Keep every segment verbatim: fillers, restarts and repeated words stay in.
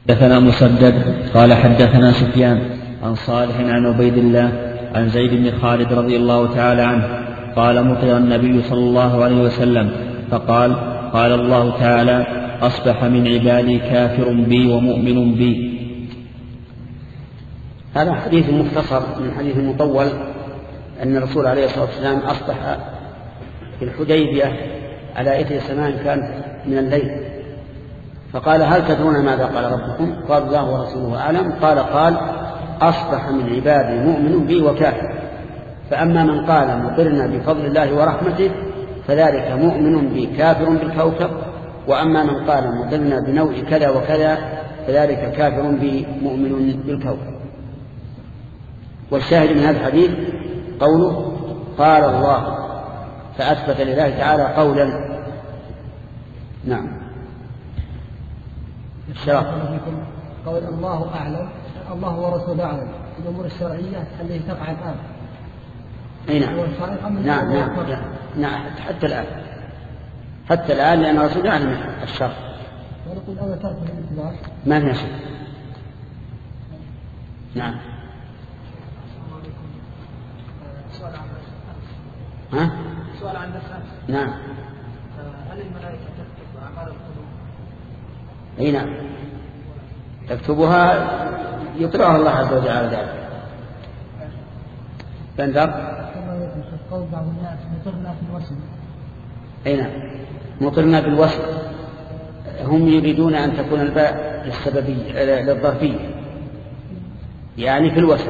حدثنا مسدد قال حدثنا سفيان عن صالح عن عبيد الله عن زيد بن خالد رضي الله تعالى عنه قال مطر النبي صلى الله عليه وسلم فقال قال الله تعالى أصبح من عبادي كافر بي ومؤمن بي. هذا حديث مختصر من حديث مطول أن الرسول عليه الصلاة والسلام أصبح في الحديبية على إثر سماء كانت من الليل، فقال هل تدرون ماذا قال ربكم؟ قال الله ورسوله أعلم. قال قال أصبح من عبادي مؤمن بي وكافر، فأما من قال مطرنا بفضل الله ورحمته فذلك مؤمن بي كافر بالكوكب، وأما من قال مطرنا بنوع كذا وكذا فذلك كافر بي مؤمن بالكوكب. والشاهد من هذا الحديث قوله قال الله، فأثبت لله تعالى قولا. نعم. الشرع قول الله أعلم، الله ورسوله أعلم الأمور الشرعية التي تقع الآن. أي نعم. نعم نعم نعم حتى الآن حتى الآن لأن الرسول يعلم الشرع. ونقول أول ترك الانتظار ما في شيء. نعم. ها؟ سؤال عن النفس. نعم. هل الملائكة تكتب أعمال القلوب؟ أي نعم تكتبها، يطلعها الله عز وجل على ذلك. فانظر قول بعض الناس مطرنا في الوصل. أي نعم مطرنا بالوصل، هم يريدون أن تكون الباء للسببية للظرفية يعني في الوصل،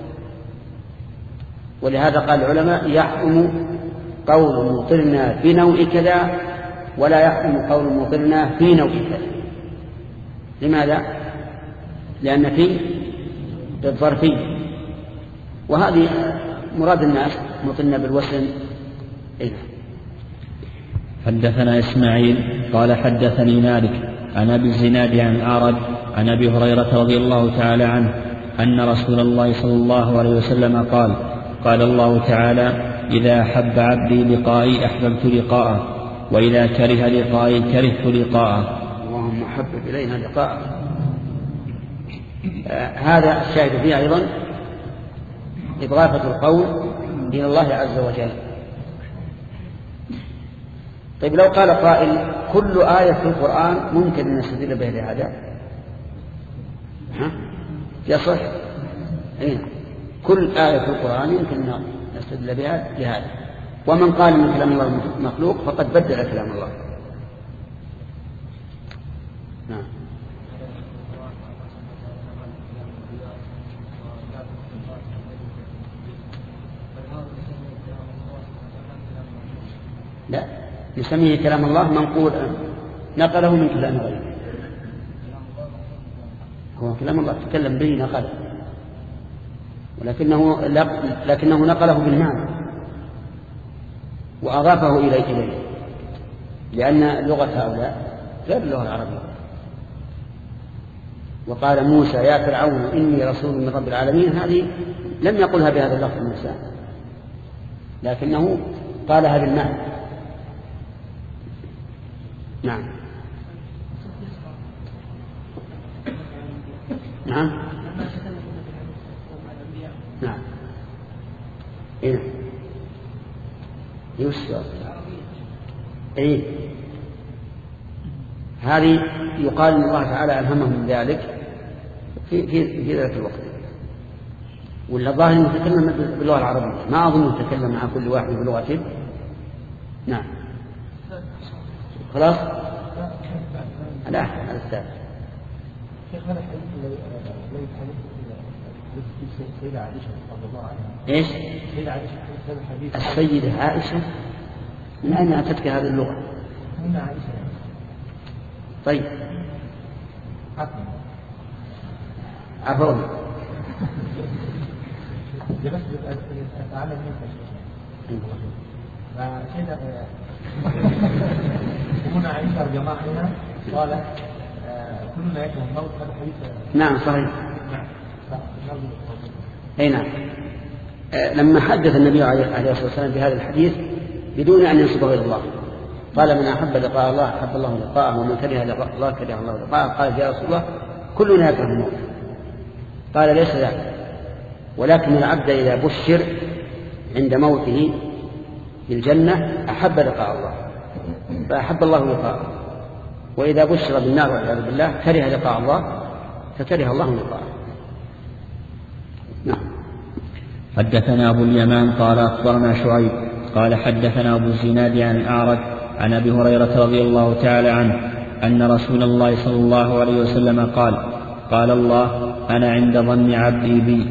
ولهذا قال العلماء يحكم قول مطرنا بنوع كذا ولا يحكم قول مطرنا في نوع كذا. لماذا؟ لأن فيه للظرفية، وهذه مراد الناس مطرنا بالوسن. إيه؟ حدثنا إسماعيل قال حدثني مالك عن أبي الزناد عن أعرج عن أبي هريرة رضي الله تعالى عنه أن رسول الله صلى الله عليه وسلم قال قال الله تعالى إذا أحب عبدي لقائي أحببت لقاءه وإذا كره لقائي كرهت لقاءه. اللهم حبب إلينا لقاءه. آه هذا الشاهد فيه أيضا إضافة القول إلى الله عز وجل. طيب لو قال قائل كل آية في القرآن ممكن أن نستدل بها لهذا، ها يصح؟ أين كل آية في القرآن يمكن أن نستدل بها لهذا. ومن قال من كلام الله مخلوق فقد بدل كلام الله. نعم. لا يسميه كلام الله منقول نقله من كلام غيره. هو كلام الله تكلم به نقله، ولكنه لكنه نقله بالمعنى وأضافه إليه إليه لأن لغة هؤلاء غير اللغة العربية. وقال موسى يا فرعون إني رسول من رب العالمين، هذه لم يقلها بهذا اللفظ موسى لكنه قالها بالمعنى. نعم. نعم. نعم. إيه يسر. إيه هذه يقال إن الله تعالى ألهمهم من ذلك في في في ذلك الوقت، ولا ظاهر يتكلم باللغة العربية، ما أظن يتكلم مع كل واحد بلغته. نعم. خلاص لا هذا الثالث. السيدة عائشة رضي الله عنها. إيش؟ السيدة عائشة الحديث. السيدة عائشة من أين أتتك هذه اللغة؟ من عائشة. طيب. عفوا. بس أتعلم منك. فكذا هنا عائشة رضي الله عنها قالت كلنا يكره الموت. هذا حديث. نعم صحيح. نعم. أي نعم. آه لما حدث النبي عليه الصلاة والسلام بهذا الحديث بدون أن ينسبه إلى الله قال من أحب لقاء الله أحب الله لقاءه ومن كره لقاء الله كره الله لقاءه. قال يا رسول الله كلنا يكره الموت. قال ليس ذلك، ولكن العبد إذا بشر عند موته بالجنة أحب لقاء الله فأحب الله لقاءه، وإذا بشر بالنار والعياذ بالله كره لقاء الله فكره الله لقاءه. نعم. حدثنا أبو اليمان قال أخبرنا شعيب قال حدثنا أبو الزناد عن الأعرج عن أبي هريرة رضي الله تعالى عنه أن رسول الله صلى الله عليه وسلم قال قال الله أنا عند ظن عبدي بي.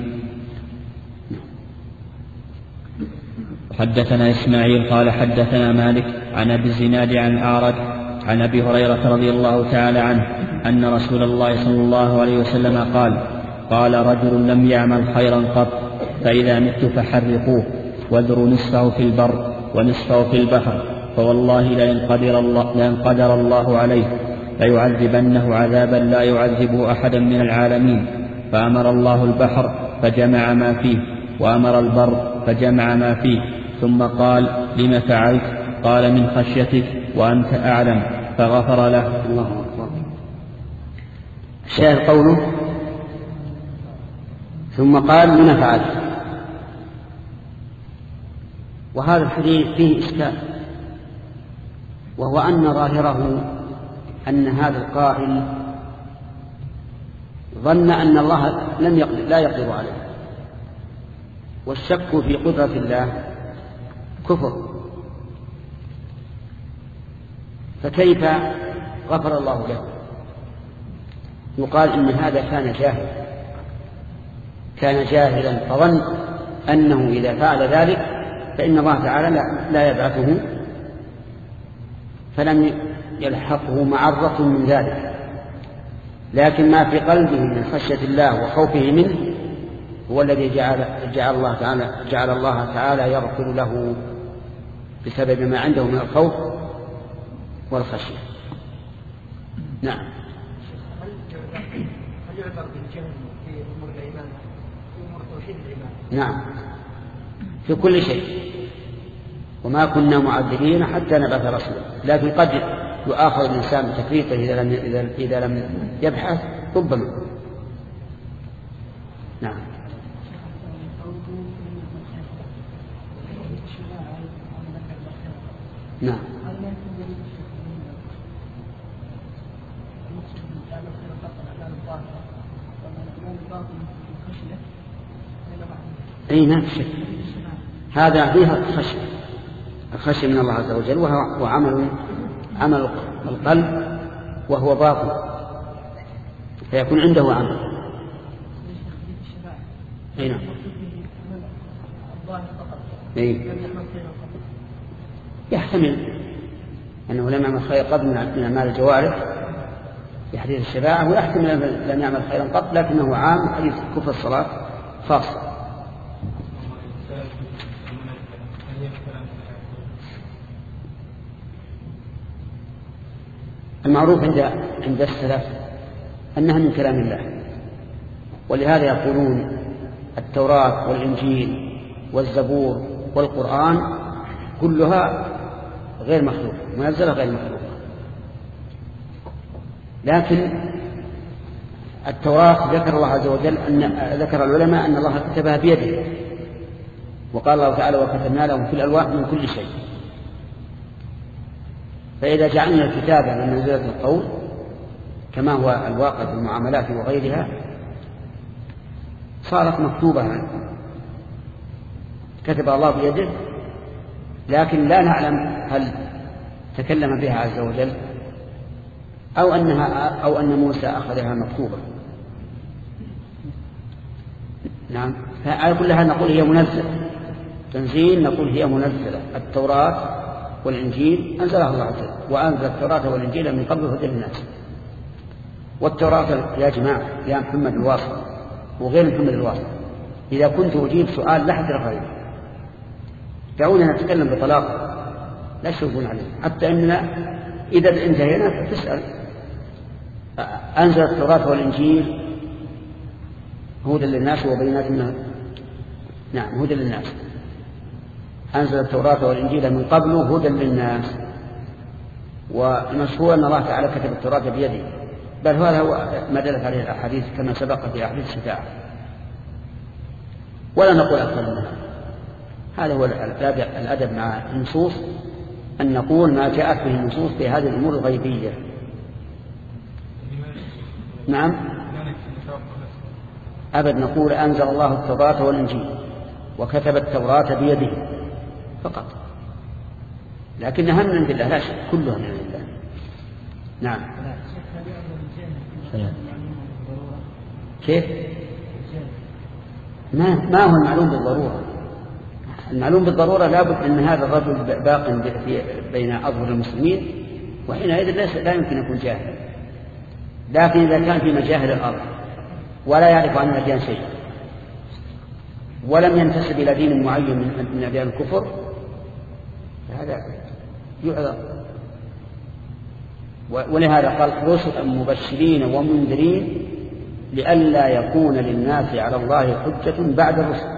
حدثنا إسماعيل قال حدثنا مالك عن أبي الزناد عن الأعرج عن أبي هريرة رضي الله تعالى عنه أن رسول الله صلى الله عليه وسلم قال قال رجل لم يعمل خيرا قط فإذا مت فحرقوه واذروا نصفه في البر ونصفه في البحر فوالله لئن قدر الله, لئن قدر الله عليه ليعذبنه عذابا لا يعذبه أحدا من العالمين. فأمر الله البحر فجمع ما فيه وأمر البر فجمع ما فيه ثم قال لم فعلت؟ قال من خشيتك وأنت أعلم فغفر له. الله أكبر. الشاهد قوله ثم قال لم فعلت، وهذا الحديث فيه إشكال، وهو أن ظاهره أن هذا القائل ظن أن الله لم يقدر لا يقدر عليه، والشك في قدرة الله كفر، فكيف غفر الله له؟ يقال إن هذا كان جاهل كان جاهلا فظن أنه إذا فعل ذلك فإن الله تعالى لا يبعثه، فلم يلحقه معرة من ذلك، لكن ما في قلبه من خشية الله وخوفه منه هو الذي جعل, جعل, الله تعالى جعل الله تعالى يغفر له بسبب ما عنده من الخوف والخشية. نعم. هل يعبر بالجهل في أمور الإيمان في أمور توحيد الإيمان؟ نعم، في كل شيء، وما كنا معذبين حتى نبعث رسولا، لكن قد يؤاخذ الإنسان بتفريطه إذا لم إذا لم يبحث ربما. نعم. نعم. أي ما في شك، هذا فيها الخشية الخشية من الله عز وجل، وهو عمل عمل القلب وهو باطن، فيكون عنده عمل. أي نعم. أي. يحتمل أنه لم يعمل خير قبل من أعمال الجوارح في حديث الشفاعة، ويحتمل لم يعمل خيرا قط لكنه عام حديث كفر الصلاة خاصة. المعروف عند عند السلف أنها من كلام الله، ولهذا يقولون التوراة والإنجيل والزبور والقرآن كلها غير مخلوق، منزلة غير مخلوق. لكن التوراة ذكر الله عز وجل أن ذكر العلماء أن الله كتبها بيده، وقال الله تعالى وكتبنا لهم في الألواح من كل شيء. فإذا جعلنا الكتابة من منزلة القول كما هو الواقع في المعاملات وغيرها صارت مكتوبة عنه، كتب الله بيده، لكن لا نعلم هل تكلم بها عز وجل أو أنها أو أن موسى أخذها مكتوبة. نعم. فعلى كل حال نقول هي منزلة تنزيل، نقول هي منزلة. التوراة والإنجيل أنزلها الله عز وجل، وأنزل التوراة والإنجيل من قبل هدى للناس. والتوراة يا جماعة يا محمد الواصل وغير محمد الواصل، إذا كنت أجيب سؤال لا حد رفعه دعونا نتكلم بطلاقة لا تشوفون عليه، حتى أننا إذا انتهينا فتسأل. أنزل التوراة والإنجيل هدى للناس وبينات منها. نعم هدى للناس. أنزل التوراة والإنجيل من قبل هدى للناس، والمشهور أن الله تعالى كتب التوراة بيده بل هذا هو ما دلت عليه الأحاديث كما سبق في أحاديث الشفاعة، ولا نقول أكثر منها. هذا هو الأدب مع النصوص، أن نقول ما جاءت به النصوص في هذه الأمور الغيبية. نعم، أبد نقول أنزل الله التوراة والإنجيل وكتب التوراة بيده فقط، لكنها من عند الله لا شك، كلها من عند الله. نعم. كيف؟ ما ما هو المعلوم بالضرورة. المعلوم بالضرورة لابد أن هذا الرجل باق بين أظهر المسلمين، وحينئذ لا يمكن يكون جاهل. لكن إذا كان في مجاهل الأرض ولا يعرف عن الأديان شيء ولم ينتسب إلى دين معين من أديان الكفر، فهذا يعذر. ولهذا قال رسلا مبشرين ومنذرين لئلا يكون للناس على الله حجة بعد الرسل.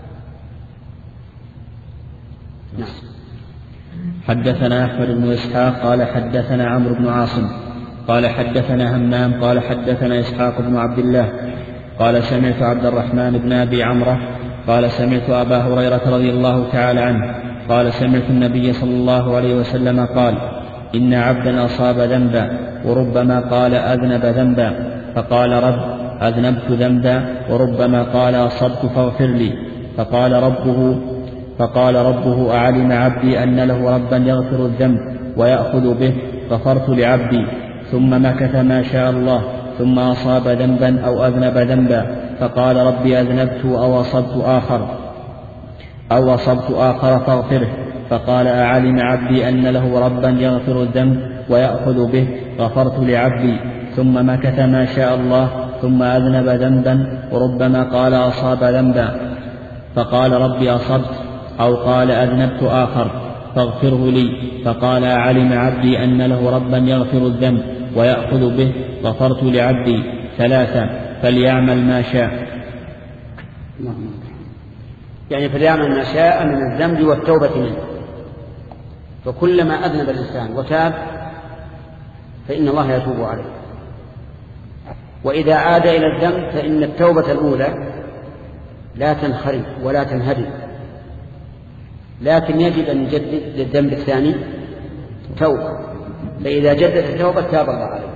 نعم. حدثنا أحمد بن إسحاق قال حدثنا عمرو بن عاصم قال حدثنا همام قال حدثنا إسحاق بن عبد الله قال سمعت عبد الرحمن بن أبي عمرو قال سمعت أبا هريرة رضي الله تعالى عنه قال سمعت النبي صلى الله عليه وسلم قال إن عبدا أصاب ذنبا وربما قال أذنب ذنبا، فقال رب أذنبت ذنبا، وربما قال أصبت فاغفر لي، فقال ربه فقال ربه أعلم عبدي أن له ربا يغفر الذنب ويأخذ به، غفرت لعبدي. ثم مكث ما شاء الله ثم أصاب ذنبا أو أذنب ذنبا، فقال ربي أذنبت أو أصبت آخر أو أصبت آخر فاغفره، فقال أعلم عبدي أن له ربا يغفر الذنب ويأخذ به، غفرت لعبدي. ثم مكث ما شاء الله ثم أذنب ذنبا وربما قال أصاب ذنبا، فقال ربي أصبت أو قال أذنبت آخر فاغفره لي، فقال أعلم عبدي أن له ربا يغفر الذنب ويأخذ به، غفرت لعبدي. ثلاثة، فليعمل ما شاء. يعني فليعمل ما شاء من الذنب والتوبة منه، فكلما أذنب الإنسان وتاب فإن الله يتوب عليه، وإذا عاد إلى الذنب فإن التوبة الأولى لا تنخرم ولا تنهدم، لكن يجب أن يجدد للذنب الثاني توبة، فإذا جدد التوبة تاب الله عليه.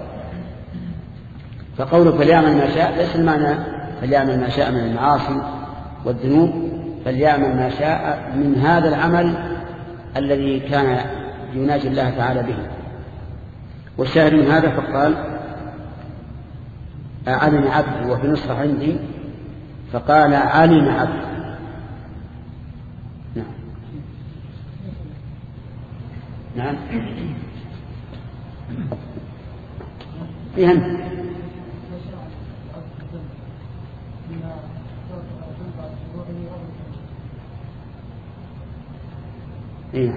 فقوله فليعمل ما شاء ليس المعنى فليعمل ما شاء من المعاصي والذنوب، فليعمل ما شاء من هذا العمل الذي كان يناجي الله تعالى به. والشاهد من هذا فقال علم عبدي، وفي نسخة عندي فقال علم عبدي. نعم نعم فيهم إيه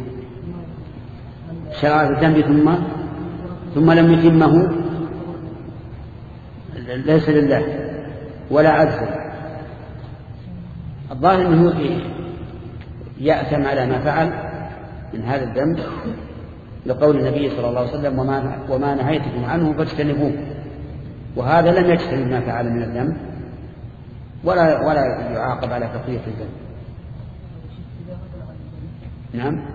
شرع الذنب ثم ثم لم يتمه ليس لله ولا عجز. الظاهر أنه يأثم على ما فعل من هذا الذنب لقول النبي صلى الله عليه وسلم وما, وما نهيتكم عنه فاجتنبوه، وهذا لم يجتنب ما فعل من الذنب ولا ولا يعاقب على تقوية الذنب. نعم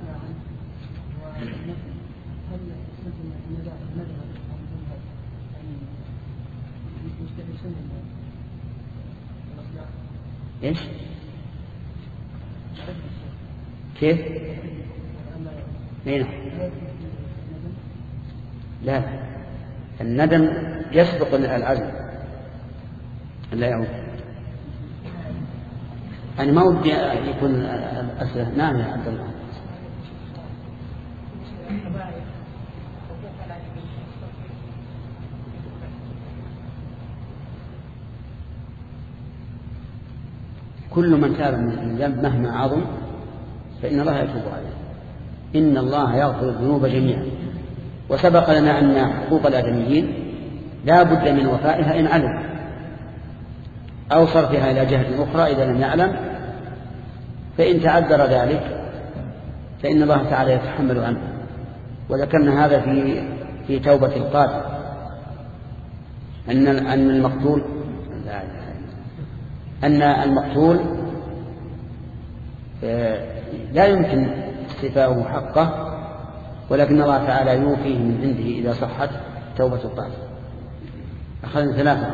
ايش كيف هنا لا الندم يسبق العزم لا يعود. أنا ما ودي يكون الأسئلة. نعم يا عبد الله. كل من تاب من الذنب مهما عظم فإن الله يتوب عليه. إن الله يغفر الذنوب جميعا. وسبق لنا أن حقوق الآدميين لا بد من وفائها إن علم أو صرفها إلى جهة أخرى إذا لم يعلم، فإن تعذر ذلك فإن الله تعالى يتحمل عنه. وذكرنا هذا في في توبة القاتل أن أن المقتول لا أن المقتول لا يمكن استيفاؤه حقه، ولكن الله تعالى يوفيه من عنده إذا صحت توبة القاتل. أخذنا ثلاثة.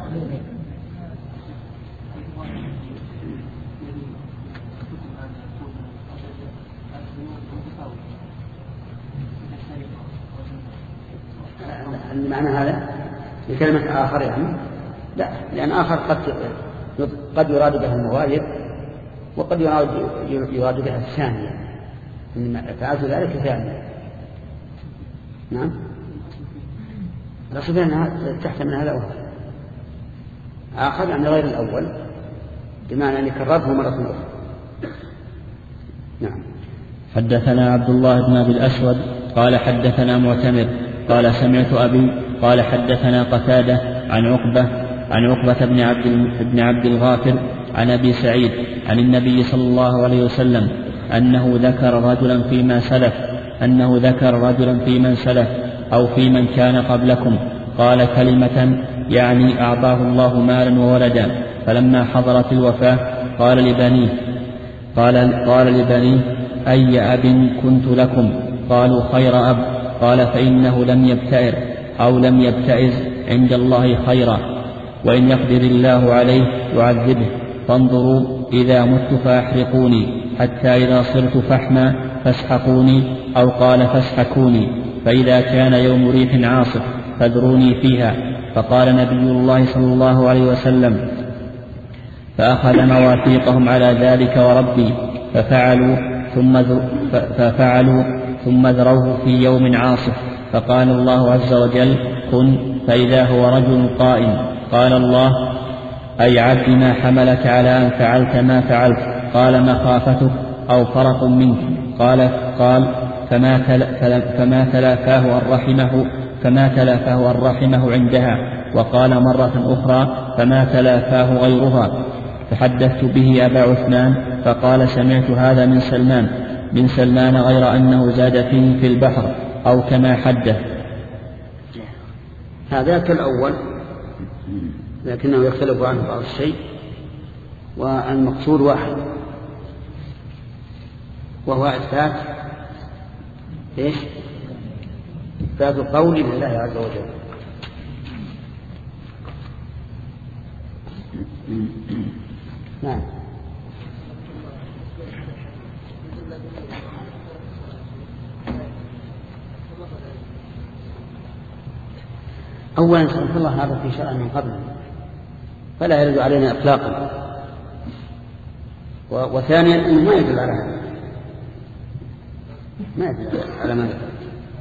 معنى هذا بكلمة آخر يعني لا، لأن آخر قد قد يراد بها المغاير وقد يراد يراد بها الثانية، إن فعلت ذلك ثانية. نعم لا صفة أنها تحتمل هذا وهذا. آخر يعني غير الأول بمعنى أن يكرره مرة أخرى. نعم. حدثنا عبد الله بن أبي الأسود قال حدثنا معتمر قال سمعت أبي قال حدثنا قتادة عن عقبة عن عقبة بن عبد بن عبد الغافر عن أبي سعيد عن النبي صلى الله عليه وسلم أنه ذكر رجلا فيما سلف أنه ذكر رجلا في من سلف أو في من كان قبلكم قال كلمة يعني أعطاه الله مالا وولدا، فلما حضرت الوفاة قال لبنيه قال قال لبنيه أي أب كنت لكم؟ قالوا خير أب. قال فإنه لم يبتئر أو لم يبتئز عند الله خيرا، وإن يقدر الله عليه يعذبه، فانظروا إذا مت فأحرقوني حتى إذا صرت فحما فاسحقوني، أو قال فاسحكوني، فإذا كان يوم ريح عاصف فاذروني فيها. فقال نبي الله صلى الله عليه وسلم فأخذ مواثيقهم على ذلك وربي ففعلوا ثم ففعلوا ثم ذروه في يوم عاصف، فقال الله عز وجل كن، فإذا هو رجل قائم. قال الله أي عبد ما حملك على أن فعلت ما فعلت؟ قال مخافتك أو فرق منك. قال قال فما فما تلافاه الرحمه فما تلافاه الرحمه عندها. وقال مرة أخرى فما تلافاه غيرها. فحدثت به أبا عثمان فقال سمعت هذا من سلمان من سلمان غير أنه زاد فيه في البحر أو كما حدث. هذا كالأول لكنه يختلف عنه بعض الشيء، والمقصود واحد وهو إثبات إيش؟ إثبات القول لله عز وجل. نعم. أولا سبحان الله هذا في شرع من قبل فلا يرد علينا إطلاقا، وثانيا أنه ما يدل على هذا، ما يدل على ما يدل.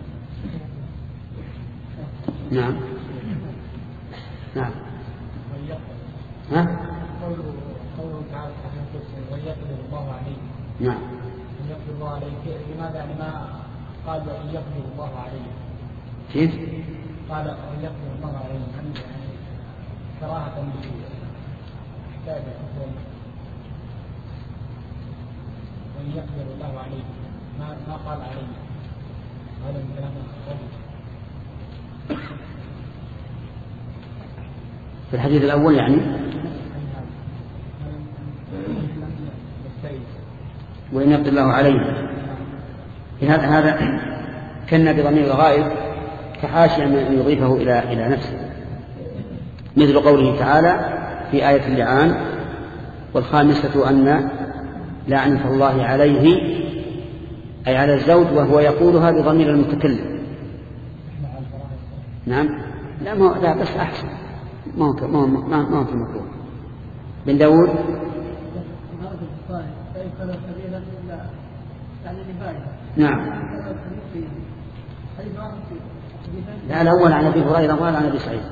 نعم نعم ها قوله تعالى ويقدر الله عليه. نعم يقدر الله عليه لماذا؟ يعني ما قال وإن يقدر الله عليه كيف؟ قال وإن يقدر الله عليه يعني كراهة للحكاية وإن يقدر الله عليه ما ما قال عليه. هذا من كلام الخطيب في الحديث الأول يعني وإن يقدر الله عليه. هذا هذا كان بضمير الغائب كحاشية أن يضيفه إلى إلى نفسه، مثل قوله تعالى في آية اللعان والخامسة أن لعنة الله عليه أي على الزوج، وهو يقولها بضمير المتكلم. نعم لا ما لا بس أحسن ما هو ما هو ما هو في المكروه. بن داود نعم لا الأول عن أبي هريرة وقال عن أبي سعيد.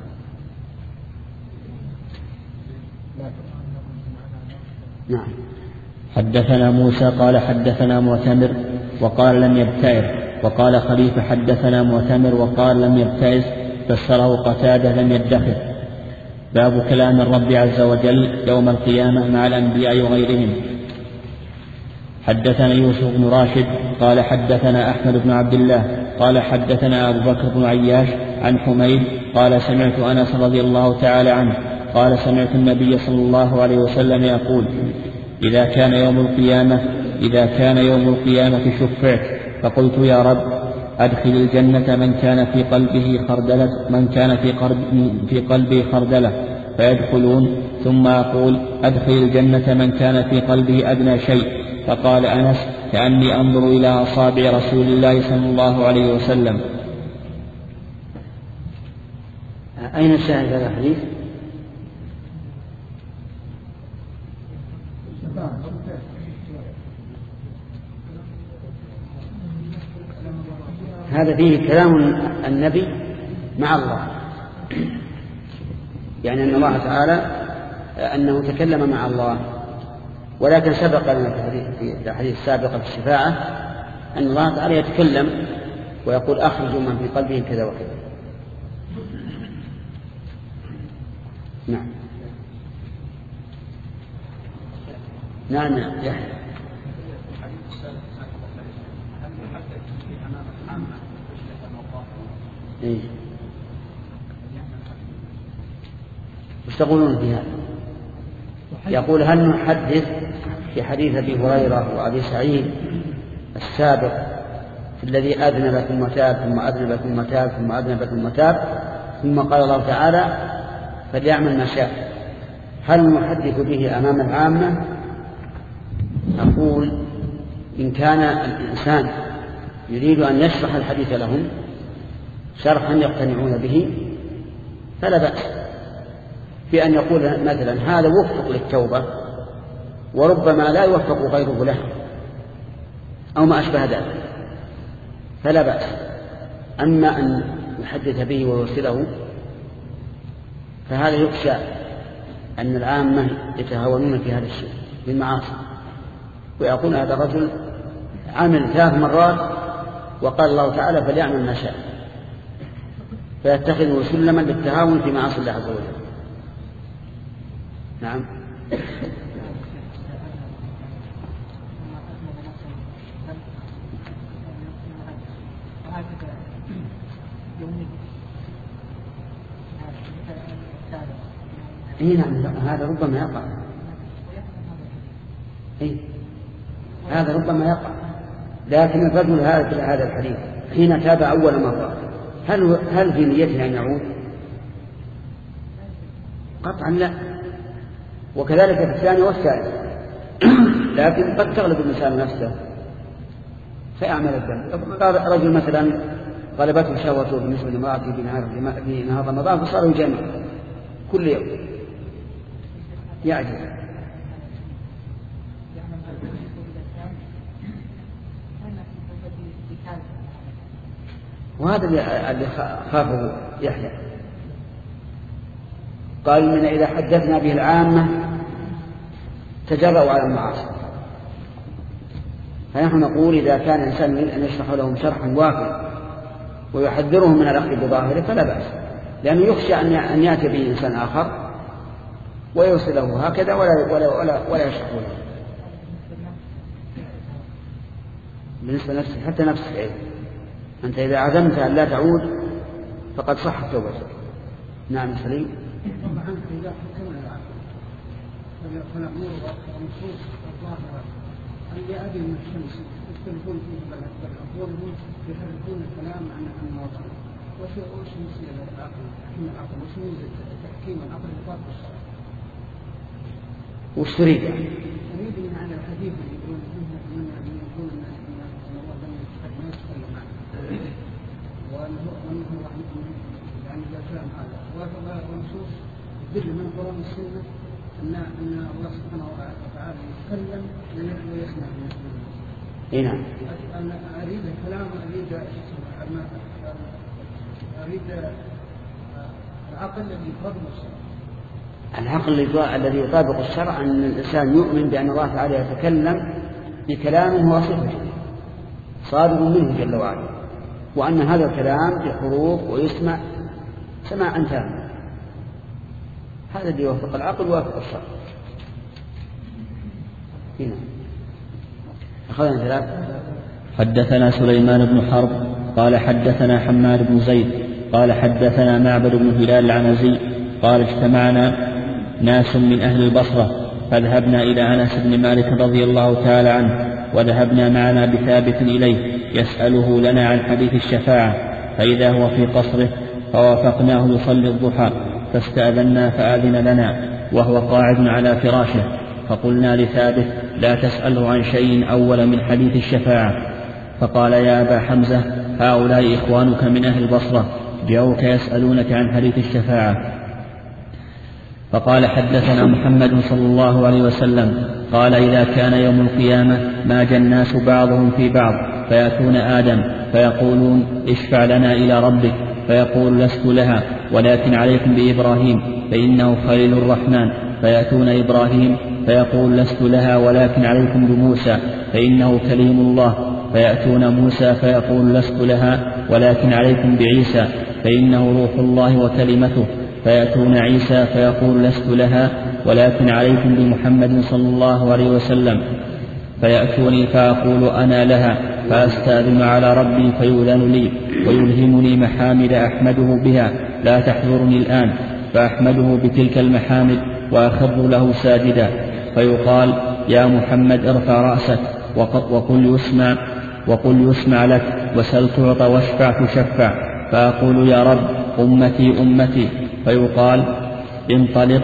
نعم. حدثنا موسى قال حدثنا معتمر وقال لم يبتئر، وقال خليفة حدثنا معتمر وقال لم يبتئس، فسره قتادة لم يدخر. باب كلام الرب عز وجل يوم القيامة مع الأنبياء وغيرهم. حدثنا يوسف بن راشد قال حدثنا أحمد بن عبد الله قال حدثنا أبو بكر بن عياش عن حميد قال سمعت أنس رضي الله تعالى عنه قال سمعت النبي صلى الله عليه وسلم يقول إذا كان يوم القيامة إذا كان يوم القيامة شفعت فقلت يا رب أدخل الجنة من كان في قلبه خردلة من كان في, قلب في قلبه خردلة فيدخلون ثم أقول أدخل الجنة من كان في قلبه أدنى شيء. فقال أنس كأني أنظر إلى أصابع رسول الله صلى الله عليه وسلم. أين الشاهد هذا الحديث؟ هذا فيه كلام النبي مع الله، يعني أن الله تعالى أنه تكلم مع الله. ولكن سبق لنا في الحديث السابقة في الشفاعة أن الله تعالى يتكلم ويقول أخرجوا من في قلبه كذا وكذا. نعم نعم يحيى. إيه؟ وش تقولون في هذا؟ يقول هل نحدث في حديث أبي هريرة وأبي سعيد السابق الذي أذنب ثم تاب ثم أذنب ثم تاب ثم أذنب ثم تاب ثم قال الله تعالى فليعمل ما شاء، هل نحدث به أمام العامة؟ أقول إن كان الإنسان يريد أن يشرح الحديث لهم شرحا يقتنعون به فلا بأس بأن يقول مثلا هذا وفق للتوبة وربما لا يوفق غيره له أو ما أشبه ذلك فلا بأس. أما أن يحدث به ويرسله فهذا يخشى أن العامة يتهاونون في هذا الشيء بالمعاصي ويقول هذا الرجل عمل ثلاث مرات وقال الله تعالى فليعمل ما شاء، فيتخذه سلما للتهاون في معاصي الله عز وجل. نعم. إيه نعم هذا ربما يقع. إيه هذا ربما يقع، لكن الرجل هذا في هذا الحديث حين تاب أول مرة هل هل في نيته أن يعود؟ قطعا لا. وكذلك في الثاني والثالث، لكن قد تغلب الإنسان نفسه فيعمل الذنب. رجل مثلا غلبته شهوته بالنسبة لامرأته في نهار رمضان فصار يجامع كل يوم يعجز. وهذا اللي خافه يحيى. قال من إذا حدثنا به العامة تجرأوا على المعاصي، فنحن نقول إذا كان الإنسان يريد أن يشرح لهم شرحا وافيا ويحذرهم من الأخذ بظاهره فلا بأس، لأنه يخشى أن يأتي به إنسان آخر ويوصله هكذا ولا ولا ولا, ولا يشرح له بالنسبة لنفسه حتى نفسه عيب. أنت إذا عزمت أن لا تعود فقد صحت توبتك. نعم سليم. إذا حكمنا العقل فنأمر ونصوص الظاهرة أن يأتي من الشمس يختلفون فيه بالأقوال يحرفون الكلام عن المواضع وش يصير العقل تحكيم العقل وش يوجد تحكيم العقل بفرق الشرع. وش تريد يعني؟ أريد من هذا الحديث اللي يقول من يقول أن الله لم يتحدث ما يتكلم عنه وأنه وأنه يعني الكلام هذا ونصوص تدل من القرآن والسنة أن أن الله سبحانه وتعالى يتكلم ويسمع من السنة. إيه نعم. أنا أريد الكلام أريد أريد العقل الذي يطابق الشرع. العقل الذي يطابق الشرع أن الإنسان يؤمن بأن الله تعالى يتكلم بكلامه وصفته صادر منه جل وعلا، وأن هذا الكلام بحروف ويسمع سماعا تاما. هذا الذي يوافق العقل ويوافق الشرع. هنا أخذنا ثلاثة. حدثنا سليمان بن حرب قال حدثنا حماد بن زيد قال حدثنا معبد بن هلال العنزي قال اجتمعنا ناس من أهل البصرة فذهبنا إلى أنس بن مالك رضي الله تعالى عنه وذهبنا معنا بثابت إليه يسأله لنا عن حديث الشفاعة فإذا هو في قصره فوافقناه يصلي الضحى فاستأذنا فآذن لنا وهو قاعد على فراشه فقلنا لثابت لا تسأله عن شيء أول من حديث الشفاعة فقال يا أبا حمزة هؤلاء إخوانك من أهل البصرة جاءوك يسألونك عن حديث الشفاعة. فقال حدثنا محمد صلى الله عليه وسلم قال إذا كان يوم القيامة ماج الناس بعضهم في بعض فيأتون آدم فيقولون اشفع لنا إلى ربك فيقول لست لها ولكن عليكم بإبراهيم فإنه خليل الرحمن فيأتون إبراهيم فيقول لست لها ولكن عليكم بموسى فإنه كليم الله فيأتون موسى فيقول لست لها ولكن عليكم بعيسى فإنه روح الله وكلمته فيأتون عيسى فيقول لست لها ولكن عليكم بمحمد صلى الله عليه وسلم فيأتوني فأقول أنا لها فأستأذن على ربي فيؤذن لي ويلهمني محامد أحمده بها لا تحضرني الآن فأحمده بتلك المحامد وأخر له ساجدا فيقال يا محمد ارفع رأسك وقل يسمع وقل يسمع لك وسل تعط واشفع تشفع فأقول يا رب أمتي أمتي فيقال انطلق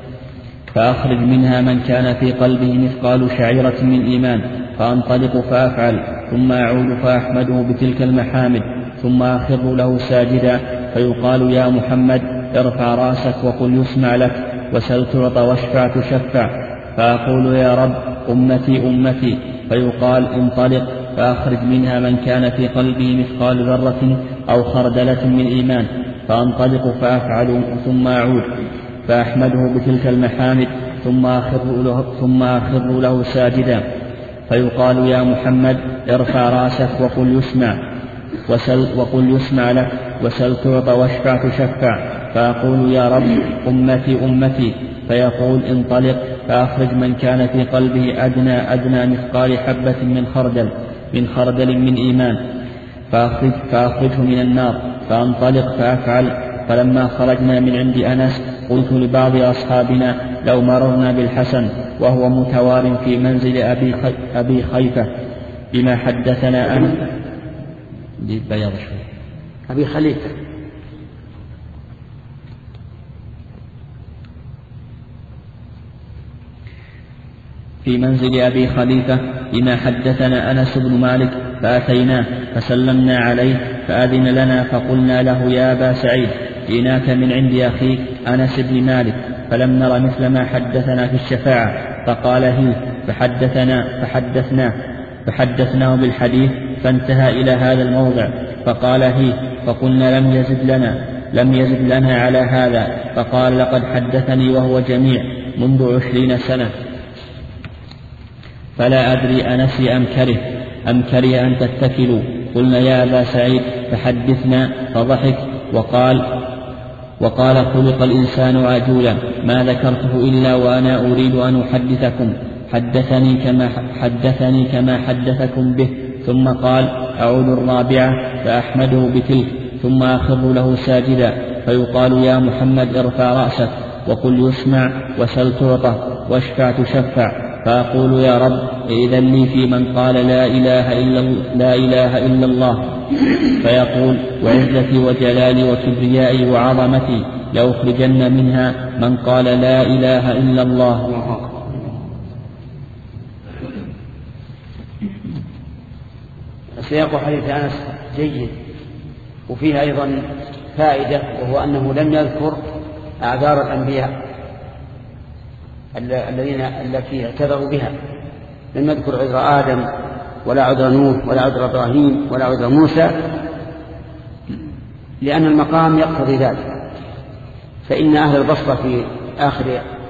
فأخرج منها من كان في قلبه مثقال شعيرة من إيمان فأنطلق فأفعل ثم أعود فأحمده بتلك المحامد ثم أخر له ساجدا فيقال يا محمد ارفع رأسك وقل يسمع لك وسل تعط واشفع تشفع فأقول يا رب أمتي أمتي فيقال انطلق فأخرج منها من كان في قلبه مثقال ذرة أو خردلة من إيمان فأنطلق فأفعل ثم أعود فأحمده بتلك المحامد ثم أخر له, ثم أخر له ساجدا فيقال يا محمد ارفع رأسك وقل يسمع وسل وقل يسمع لك وسل تعط واشفع تشفع فأقول يا رب أمتي أمتي فيقول انطلق فأخرج من كان في قلبه أدنى أدنى مثقال حبة من خردل من خردل من إيمان فأخرج فأخرجه من النار فأنطلق فأفعل فلما خرجنا من عند أنس قلت لبعض أصحابنا لو مررنا بالحسن وهو متوار في منزل أبي, خي... أبي خيفة بما حدثنا أنس بياض شوي أبي خليفة في منزل أبي خليفة بما حدثنا أنس بن مالك فأتيناه فسلمنا عليه فأذن لنا فقلنا له يا أبا سعيد جئناك من عند أخيك أنس بن مالك فلم نر مثل ما حدثنا في الشفاعة فقال هي فحدثنا فحدثناه فحدثناه بالحديث فانتهى إلى هذا الموضع فقال هي فقلنا لم يزد لنا لم يزد لنا على هذا فقال لقد حدثني وهو جميع منذ عشرين سنة فلا أدري أنسي أم كره أم كره أن تتكلوا قلنا يا أبا سعيد فحدثنا فضحك وقال وقال خلق الإنسان عجولا ما ذكرته إلا وأنا أريد أن أحدثكم حدثني كما حدثني كما حدثكم به ثم قال أعود الرابعة فأحمده بتلك ثم أخر له ساجدا فيقال يا محمد ارفع رأسك وقل يسمع وسل تعطى واشفع تشفع فأقول يا رب إذن لي في من قال لا إله إلا, لا إله إلا الله فيقول وعزتي وجلالي وكبريائي وعظمتي لأخرجن منها من قال لا إله إلا الله. سياق حديث أنس جيد وفيه أيضا فائدة وهو أنه لم يذكر أعذار الأنبياء الذين التي اعتذروا بها لم يذكر عذر آدم ولا عذر نوح ولا عذر إبراهيم ولا عذر موسى لأن المقام يقتضي ذلك فإن أهل البصرة في آخر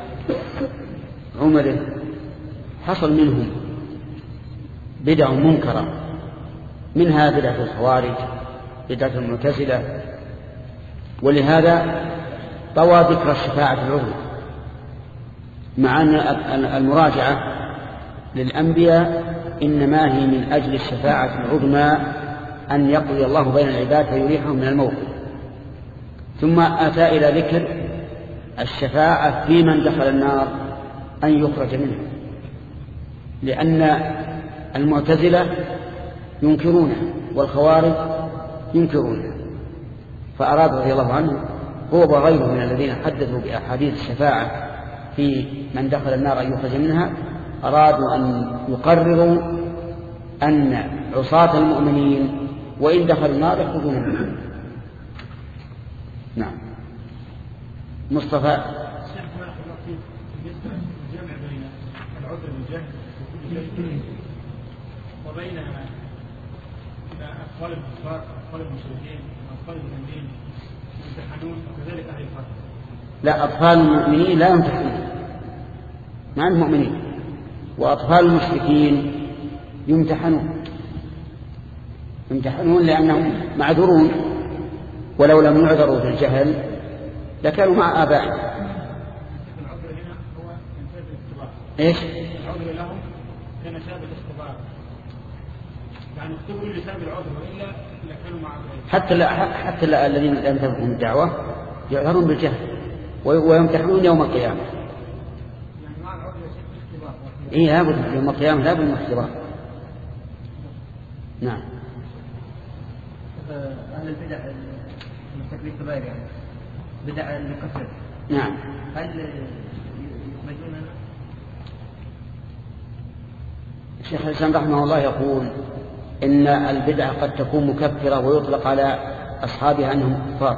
عمره حصل منهم بدع منكرة منها بدعة الخوارج بدعة المعتزلة ولهذا طوى ذكر الشفاعة العظمى مع أن المراجعة للأنبياء إنما هي من أجل الشفاعة العظمى أن يقضي الله بين العباد فيريحهم من الموت. ثم أتى إلى ذكر الشفاعة في من دخل النار أن يخرج منها، لأن المعتزلة ينكرونها والخوارج ينكرونها، فأراد رضي الله عنه هو وغيره من الذين حدثوا بأحاديث الشفاعة في من دخل النار أن يخرج منها، أرادوا أن يقرروا أن عصاة المؤمنين وإن دخلوا النار يخرجون منها. نعم. مصطفى الجمع بين العذر بالجهل وبين أطفال الكفار أطفال المشركين أطفال المؤمنين يمتحنون وكذلك أهل الفترة. لا، أطفال المؤمنين لا يمتحنون مع المؤمنين، وأطفال المشركين يمتحنون يمتحنون لأنهم معذورون، ولو لم يعذروا بالجهل لكانوا مع آبائهم. العذر هنا هو انتهاء الاختبار. إيش؟ العذر لهم كان سبب الاختبار، يعني اختبروا لسبب العذر وإلا لكانوا مع آبائهم. حتى لا حتى لا الذين لم تبلغهم الدعوة يعذرون بالجهل ويمتحنون يوم القيامة. يعني مع العذر يصير اختبار. إيه لابد يوم القيامة لابد من اختبار. نعم. أهل البدع المرتكبين كبائر يعني بدع المكفر. نعم. هل يخرجون؟ الشيخ الإسلام رحمه الله يقول إن البدع قد تكون مكفرة ويطلق على أصحابها أنهم كفار،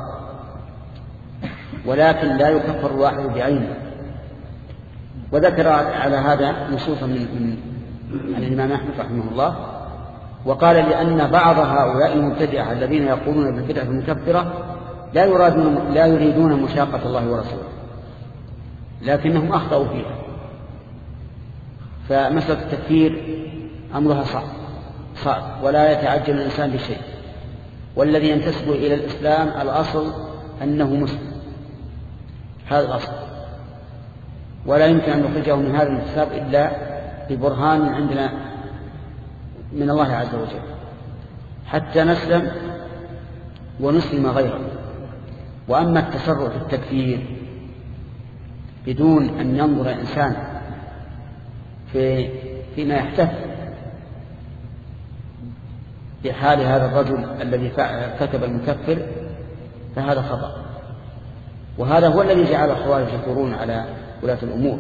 ولكن لا يكفر الواحد بعينه. وذكر على هذا نصوصا من عن الإمام أحمد رحمه الله، وقال لأن بعض هؤلاء المبتدعة الذين يقولون بالبدعة المكفرة لا يريدون لا يريدون مشاقة الله ورسوله، لكنهم أخطأوا فيها. فمسألة التكفير أمرها صعب صعب ولا يتعجل الإنسان بشيء، والذي ينتسب إلى الإسلام الأصل أنه مسلم، هذا الأصل، ولا يمكن أن نخرجه من هذا الانتساب إلا ببرهان عندنا من الله عز وجل حتى نسلم ونسلم غيره. وأما التسرع في التكفير بدون أن ينظر الإنسان في فيما يحتف بحال هذا الرجل الذي كتب المكفر فهذا خطأ، وهذا هو الذي جعل الخوارج يثورون على ولاة الأمور،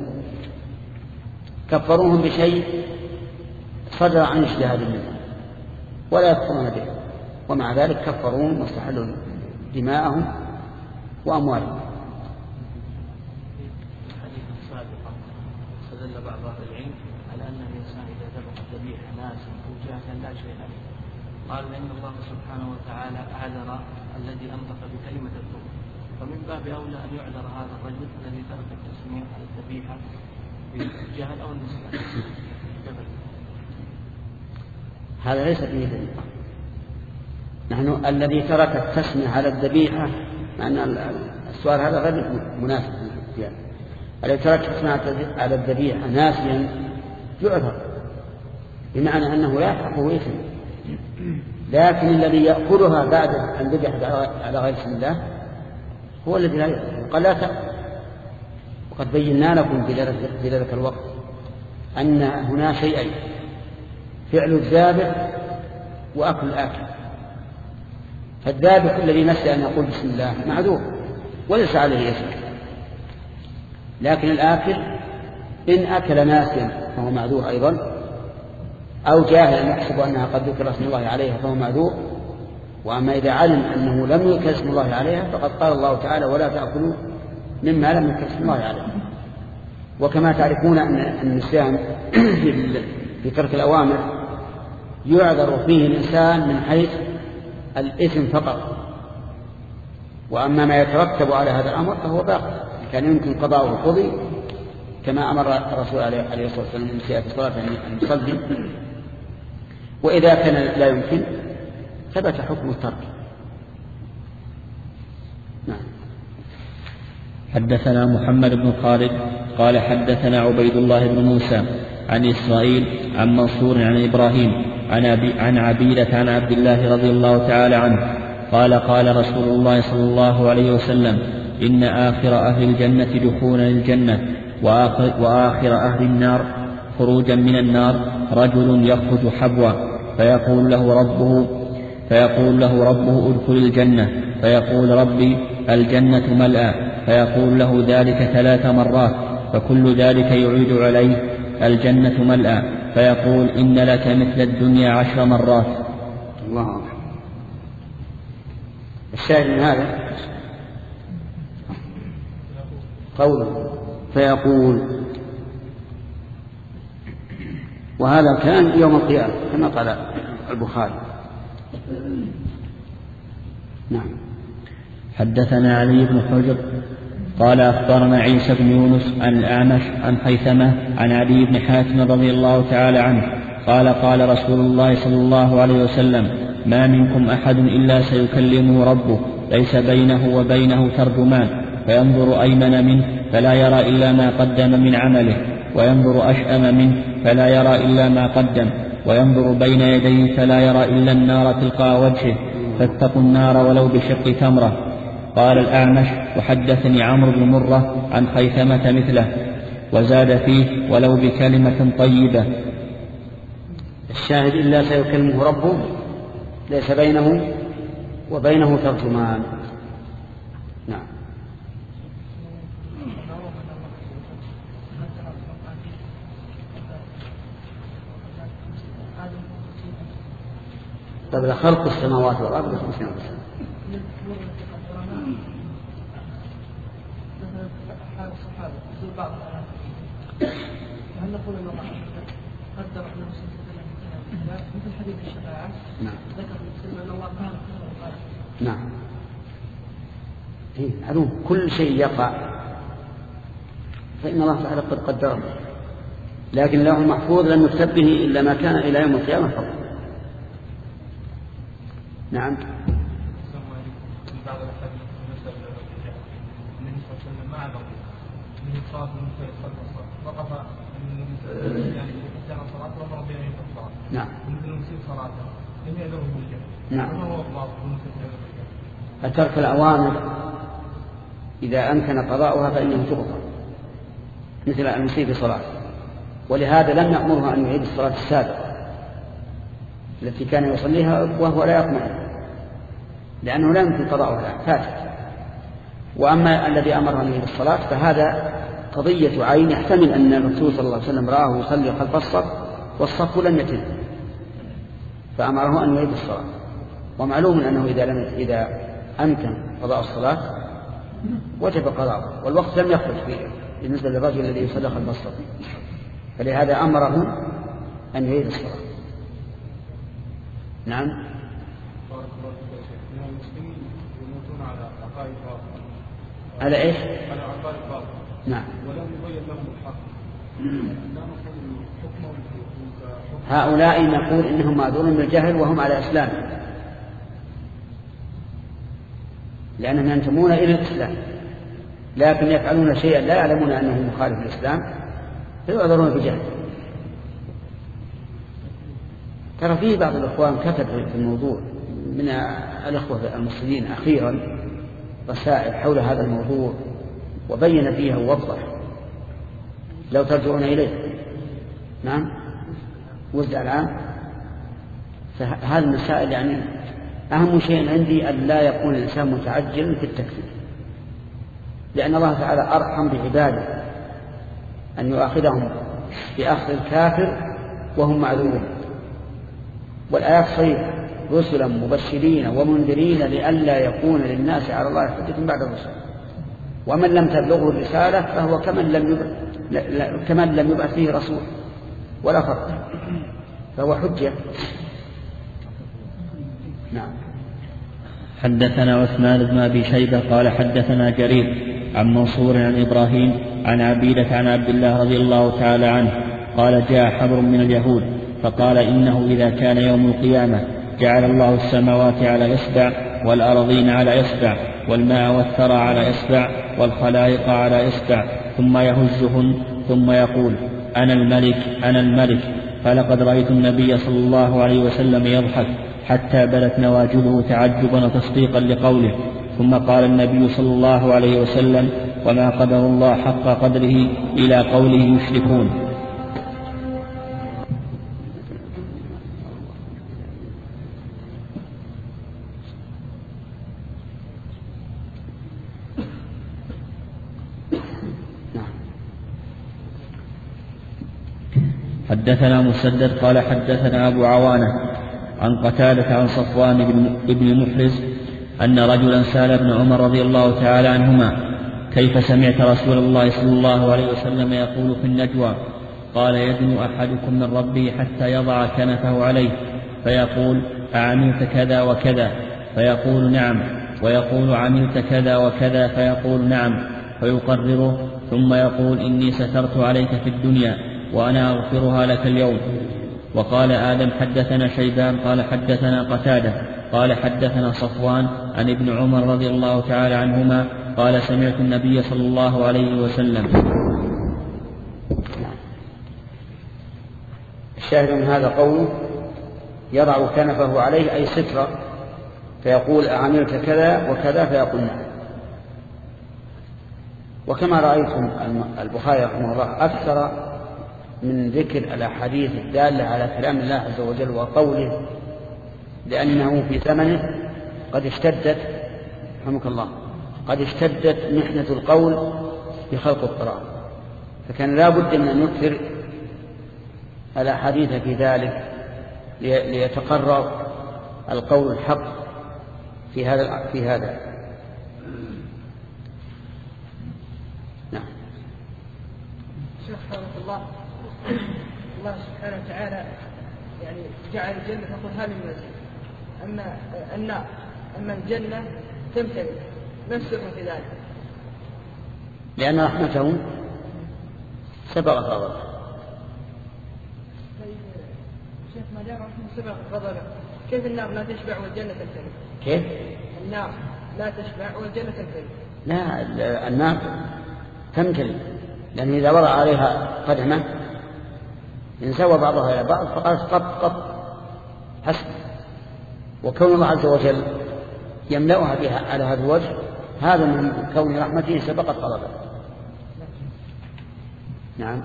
كفروهم بشيء صدر عن اجتهاد منهم ولا يكفرون به، ومع ذلك كفروهم واستحلوا دماءهم وأموالهم. الحديث السابق استدل بعض أهل العلم على أن الإنسان إذا ذبح ذبيحة ناسا أو جاهلا لا شيء عليه، قال إن الله سبحانه وتعالى أعذر الذي أنطق بكلمة الكفر، فمن باب أولى أن يعذر هذا الرجل الذي ترك التسمية على الذبيحة بالجهل أو النسيان. هذا ليس فيه دليل. نحن الذي ترك التسمية على الذبيحة، مع أن السؤال هذا غير مناسب يعني. الذي ترك التسمية على الذبيحة ناسيا يعذر، بمعنى أنه لا يحقه إثم، لكن الذي يأكلها بعد أن ذبحت على غير اسم الله هو الذي لا يأكل. قال لا تأكل. وقد بينا لكم في ذلك الوقت أن هنا شيئين: فعل الذابح وأكل الآكل. فالذابح الذي نسي أن يقول بسم الله معذور وليس عليه إثم، لكن الآكل إن أكل ناسيا فهو معذور أيضا، أو جاهل يحسب أنها قد ذكر اسم الله عليها فهو معذور. وأما إذا علم أنه لم يذكر اسم الله عليها فقد قال الله تعالى: ولا تأكلوا مما لم يذكر اسم الله عليه. وكما تعرفون أن النسيان في ترك الأوامر يعذر فيه الإنسان من حيث الإثم فقط، وأما ما يترتب على هذا الأمر فهو باقي. كان يمكن قضاءه قضي كما أمر الرسول عليه الصلاة والسلام المسيء في الصلاة أن يصلي، وإذا كان لا يمكن ثبت حكم الترك. نعم. حدثنا محمد بن خالد قال حدثنا عبيد الله بن موسى عن إسرائيل عن منصور عن إبراهيم عن عبيدة عن عبد الله رضي الله تعالى عنه قال قال رسول الله صلى الله عليه وسلم إن آخر أهل الجنة دخولا الجنة وآخر, وآخر أهل النار خروجا من النار رجل يخرج حبوا فيقول له ربه فيقول له ربه ادخل الجنة فيقول ربي الجنة ملأى فيقول له ذلك ثلاث مرات فكل ذلك يعيد عليه الجنة ملأى فيقول إن لك مثل الدنيا عشر مرات. الله أكبر. الشاهد من هذا قوله فيقول، وهذا كان يوم القيامة كما قال البخاري. نعم. حدثنا علي بن حجر قال أخبرنا عيسى بن يونس عن الأعمش عن خيثمة عن عدي بن حاتم رضي الله تعالى عنه قال قال رسول الله صلى الله عليه وسلم ما منكم أحد إلا سيكلمه ربه ليس بينه وبينه ترجمان فينظر أيمن منه فلا يرى إلا ما قدم من عمله وينظر أشأم منه فلا يرى إلا ما قدم وينظر بين يديه فلا يرى إلا النار تلقى وجهه فاتقوا النار ولو بشق تمرة. قال الأعمش وحدثني عمرو بن مرة عن خيثمة مثله وزاد فيه ولو بكلمة طيبة. الشاهد إلا سيكلمه ربه ليس بينه وبينه ترجمان. نعم. قبل خلق السماوات والأرض بخمسين ألف سنة. هل نقول ان الله قدر له مثل حديث الشفاعة؟ نعم. ذكر مسلم ان الله قال. نعم. معلوم كل شيء يقع فإن الله تعالى قد قدره، لكن له محفوظ لم يكتب به إلا ما كان إلى يوم القيامة فقط. نعم. نعم. نعم. فترك الأوامر إذا أمكن قضاؤها فإنه تغفر مثل المسيء في صلاته، ولهذا لم يأمرها أن يعيد الصلاة السابقة التي كان يصليها وهو لا يطمئن لأنه لا يمكن قضاؤها فاتت. وأما الذي أمرها أن يعيد الصلاة فهذا قضية عين يحتمل أن الرسول صلى الله عليه وسلم رآه يصلي خلف الصف والصف لم يتم فأمره أن يعيد الصلاة. ومعلوم أنه إذا لم إذا أمكن قضاء الصلاة وجب قضاءه والوقت لم يخرج فيه بالنسبة للرجل الذي يصلي خلف الصف، فلهذا أمره أن يعيد الصلاة. نعم. على إيش؟ على عقائد باطلة. نعم. ولم يبين لهم الحق. هؤلاء نقول إنهم معذورون بالجهل وهم على إسلام لأنهم ينتمون إلى الإسلام لكن يفعلون شيئا لا يعلمون أنه مخالف الإسلام فيعذرون بجهل. ترى فيه بعض الأخوان كتب في الموضوع من الأخوة المسلمين أخيرا رسائل حول هذا الموضوع وبين فيها ووضح لو ترجعون إليه. نعم. وزع الآن. فهذه المسائل يعني أهم شيء عندي أن لا يكون الإنسان متعجل في التكفير لأن الله تعالى أرحم بعباده أن يؤاخذهم بأخذ الكافر وهم معذورون. والآيات صحيحة رسلا مبشرين ومنذرين لئلا يكون للناس على الله حجة بعد الرسل ومن لم تبلغه الرسالة فهو كمن لم يبعث كمن لم يبعث فيه رسول ولا فرق فهو حجة. نعم. حدثنا عثمان بن أبي شيبة قال حدثنا جرير عن منصور عن إبراهيم عن عبيدة عن عبد الله رضي الله تعالى عنه قال جاء حبر من اليهود فقال إنه إذا كان يوم القيامة جعل الله السماوات على إصبع والأرضين على إصبع والماء والثرى على إصبع والخلائق على إصبع ثم يهزهن ثم يقول أنا الملك أنا الملك فلقد رأيت النبي صلى الله عليه وسلم يضحك حتى بدت نواجذه تعجبا وتصديقا لقوله. ثم قال النبي صلى الله عليه وسلم: وما قدر الله حق قدره إلى قوله يشركون. حدثنا مسدد قال حدثنا أبو عوانة عن قتادة عن صفوان بن محرز أن رجلا سأل ابن عمر رضي الله تعالى عنهما: كيف سمعت رسول الله صلى الله عليه وسلم يقول في النجوى؟ قال: يدنو أحدكم من ربه حتى يضع كنفه عليه فيقول: أعملت كذا وكذا؟ فيقول: نعم. ويقول: عملت كذا وكذا؟ فيقول: نعم. فيقرره ثم يقول: إني سترت عليك في الدنيا وأنا أغفرها لك اليوم. وقال آدم: حدثنا شيبان قال حدثنا قتادة قال حدثنا صفوان عن ابن عمر رضي الله تعالى عنهما قال: سمعت النبي صلى الله عليه وسلم. الشاهد من هذا قوله: يضع كنفه عليه أي سترة، فيقول: أعملت كذا وكذا؟ فيقول: نعم. وكما رأيتم البخاري رحمه الله أكثر من ذكر الأحاديث الدالة على كلام الله عز وجل وقوله، لأنه في زمنه قد اشتدت رحمك الله قد اشتدت محنة القول بخلق القرآن، فكان لا بد من أن نكثر الأحاديث في ذلك ليتقرر القول الحق في هذا في هذا نعم. شيخ رحمه الله، الله سبحانه وتعالى يعني جعل الجنة تقول هذه المنزل، أما النار أما الجنة تمتلئ، ما السر في ذلك؟ لأن رحمته سبقت غضبه. طيب شيخ، ما دام رحمته سبقت غضبه، كيف النار لا تشبع والجنة تمتلئ؟ كيف؟ النار لا تشبع والجنة تمتلئ. لا، النار تمتلئ، لأن إذا وضع عليها قدمه إن سوى بعضها إلى بعض فقالت قط قط حسب. وكون الله عز وجل يملأها بها على هذا الوجه هذا من كون رحمته سبقت غضبه. نعم.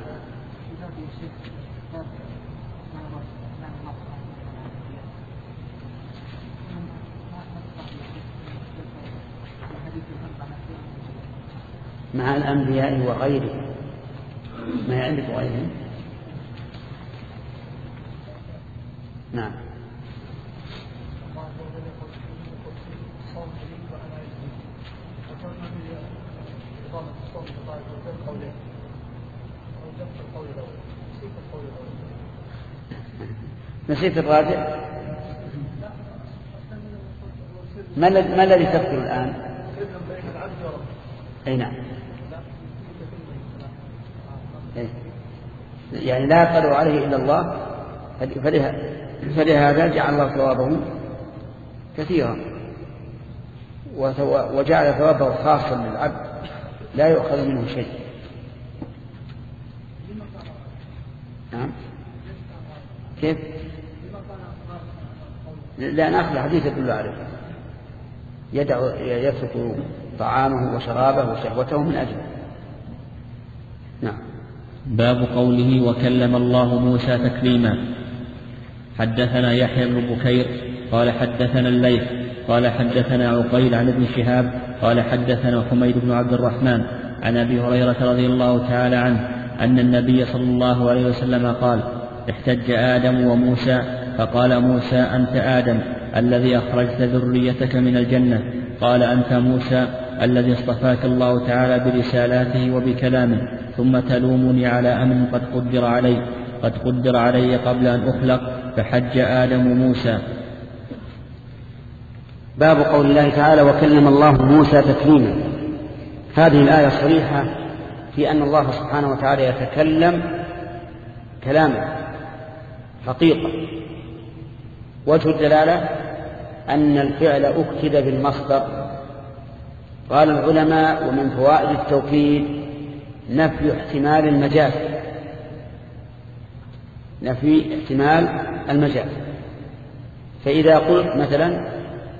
مع الأنبياء وغيرهم، ما يعرف غيرهم. نعم. نسيت الراجع. ما الذي تذكر الآن؟ أي نعم. يعني لا يقدر عليه إلا الله، فلهذا جعل الله ثوابه كثيرا وجعل ثوابه خاصا للعبد لا يؤخذ منه شيء. نعم. كيف؟ لأن أخذ حديث يدل عليه، يدع يترك طعامه وشرابه وشهوته من أجله. نعم. باب قوله: وكلم الله موسى تكليما. حدثنا يحيى بن بكير قال حدثنا الليث قال حدثنا عقيل عن ابن شهاب قال حدثنا حميد بن عبد الرحمن عن أبي هريرة رضي الله تعالى عنه أن النبي صلى الله عليه وسلم قال: احتج آدم وموسى فقال موسى: أنت آدم الذي أخرجت ذريتك من الجنة. قال: أنت موسى الذي اصطفاك الله تعالى برسالاته وبكلامه، ثم تلومني على أمر قد قدر علي قد قدر علي قبل أن أخلق. فحج آدم موسى. باب قول الله تعالى: وكلم الله موسى تكليما. هذه الآية صريحة في أن الله سبحانه وتعالى يتكلم كلاما حقيقة. وجه الدلالة أن الفعل أكد بالمصدر. قال العلماء: ومن فوائد التوكيد نفي احتمال المجاز، نفي احتمال المجاز. فإذا قلت مثلا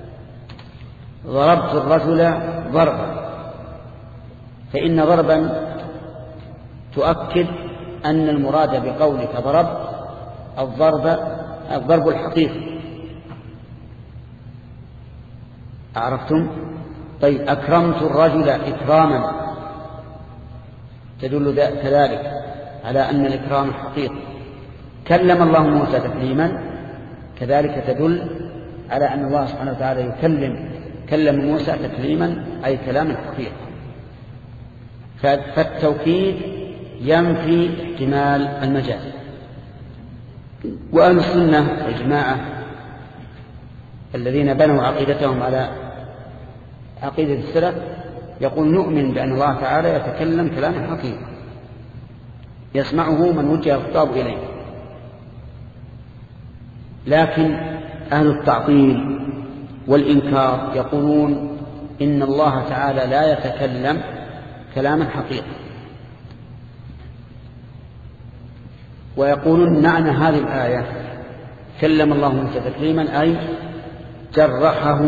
ضربت الرجل ضربا، فإن ضربا تؤكد أن المراد بقولك ضرب الضرب الضرب الحقيقي. أعرفتم؟ طيب أكرمت الرجل إكراما تدل كذلك على أن الإكرام حقيقي. كلم الله موسى تكليما كذلك تدل على أن الله سبحانه وتعالى يكلم كلم موسى تكليما أي كلام حقيقي. فالتوكيد ينفي احتمال المجاز. وأهل السنة الجماعة الذين بنوا عقيدتهم على عقيدة السلف يقول نؤمن بأن الله تعالى يتكلم كلاما حقيقي يسمعه من وجه الخطاب إليه. لكن أهل التعطيل والإنكار يقولون إن الله تعالى لا يتكلم كلاما حقيقي، ويقولون معنى هذه الآية كلم الله موسى تكليما أي جرحه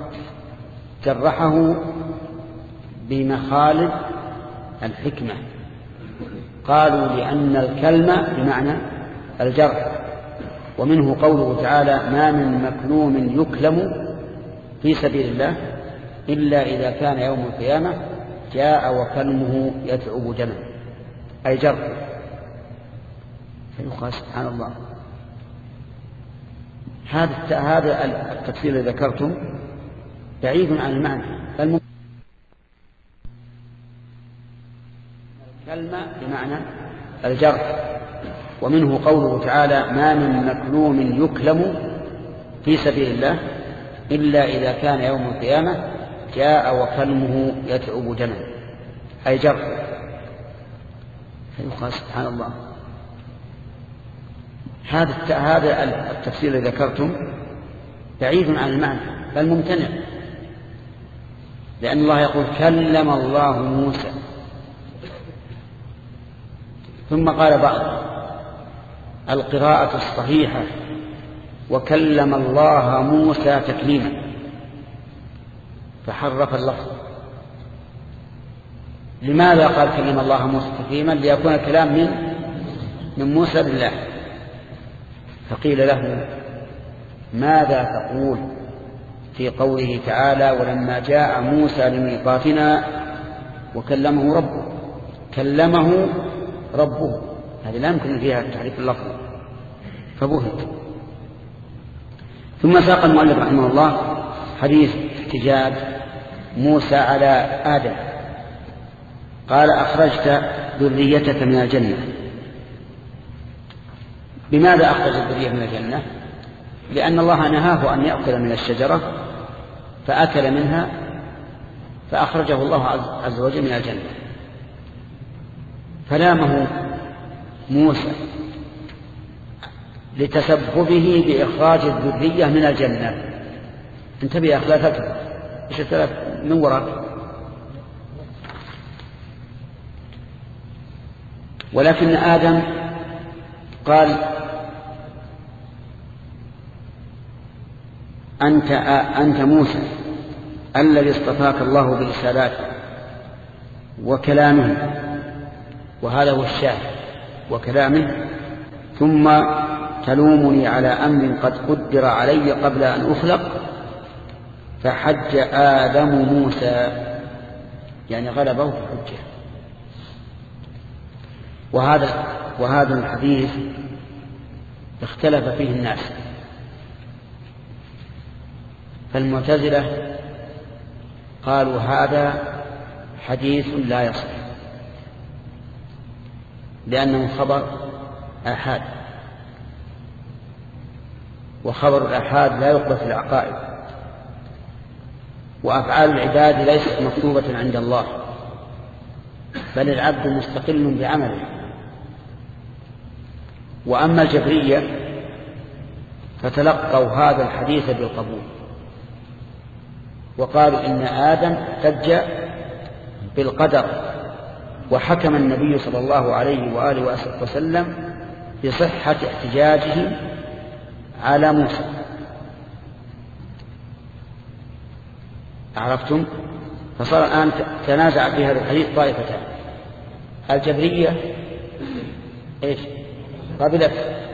جرحه بمخالد الحكمة. قالوا لأن الكلمة بمعنى الجرح، ومنه قوله تعالى ما من مكلوم يكلم في سبيل الله إلا إذا كان يوم القيامة جاء وكلمه يتعب جمع أي جرح. فيقال سبحان الله هذا هذا التفسير الذي ذكرتم بعيد عن المعنى. الكلمة بمعنى الجرح، ومنه قوله تعالى ما من مكلوم يكلم في سبيل الله إلا إذا كان يوم القيامة جاء وكلمه يتعب جمع أي جرح. فيقال سبحان الله هذا هذا التفسير الذي ذكرتم بعيد عن المعنى بل ممتنع، لأن الله يقول كلم الله موسى، ثم قال بعض القراءة الصحيحة وكلم الله موسى تكليما فحرف اللفظ. لماذا قال كلم الله موسى تكليما؟ ليكون الكلام من من موسى بالله. فقيل له ماذا تقول في قوله تعالى ولما جاء موسى لميقاتنا وكلمه ربه؟ كلمه ربه، هذه لا يمكن فيها تحريف اللفظ فبهت. ثم ساق المؤلف رحمه الله حديث احتجاج موسى على آدم، قال أخرجت ذريتك من الجنة. بماذا أخرج الذرية من الجنة؟ لأن الله نهاه أن يأكل من الشجرة فأكل منها فأخرجه الله عز وجل من الجنة. فلامه موسى لتسببه بإخراج الذرية من الجنة. انتبه يا أخي لا تكذب، إيش الثلاث من وراك؟ ولكن آدم قال أنت, أنت موسى الذي اصطفاك الله برسالاته وكلامه، وهذا هو الشاهد وكلامه، ثم تلومني على أمر قد قدر علي قبل أن أخلق. فحج آدم موسى يعني غلبه في الحجة. وهذا وهذا الحديث اختلف فيه الناس، فالمعتزلة قالوا هذا حديث لا يصح لأنه خبر آحاد، وخبر الآحاد لا يقبل في العقائد، وأفعال العباد ليست مكتوبة عند الله بل العبد مستقل بعمله. وأما الجبرية فتلقوا هذا الحديث بالقبول وقالوا إن آدم احتج بالقدر، وحكم النبي صلى الله عليه وآله وسلم بصحة احتجاجه على موسى. عرفتم؟ فصار الآن تنازع في هذا الحديث طائفتان، الجبرية إيش قبلت،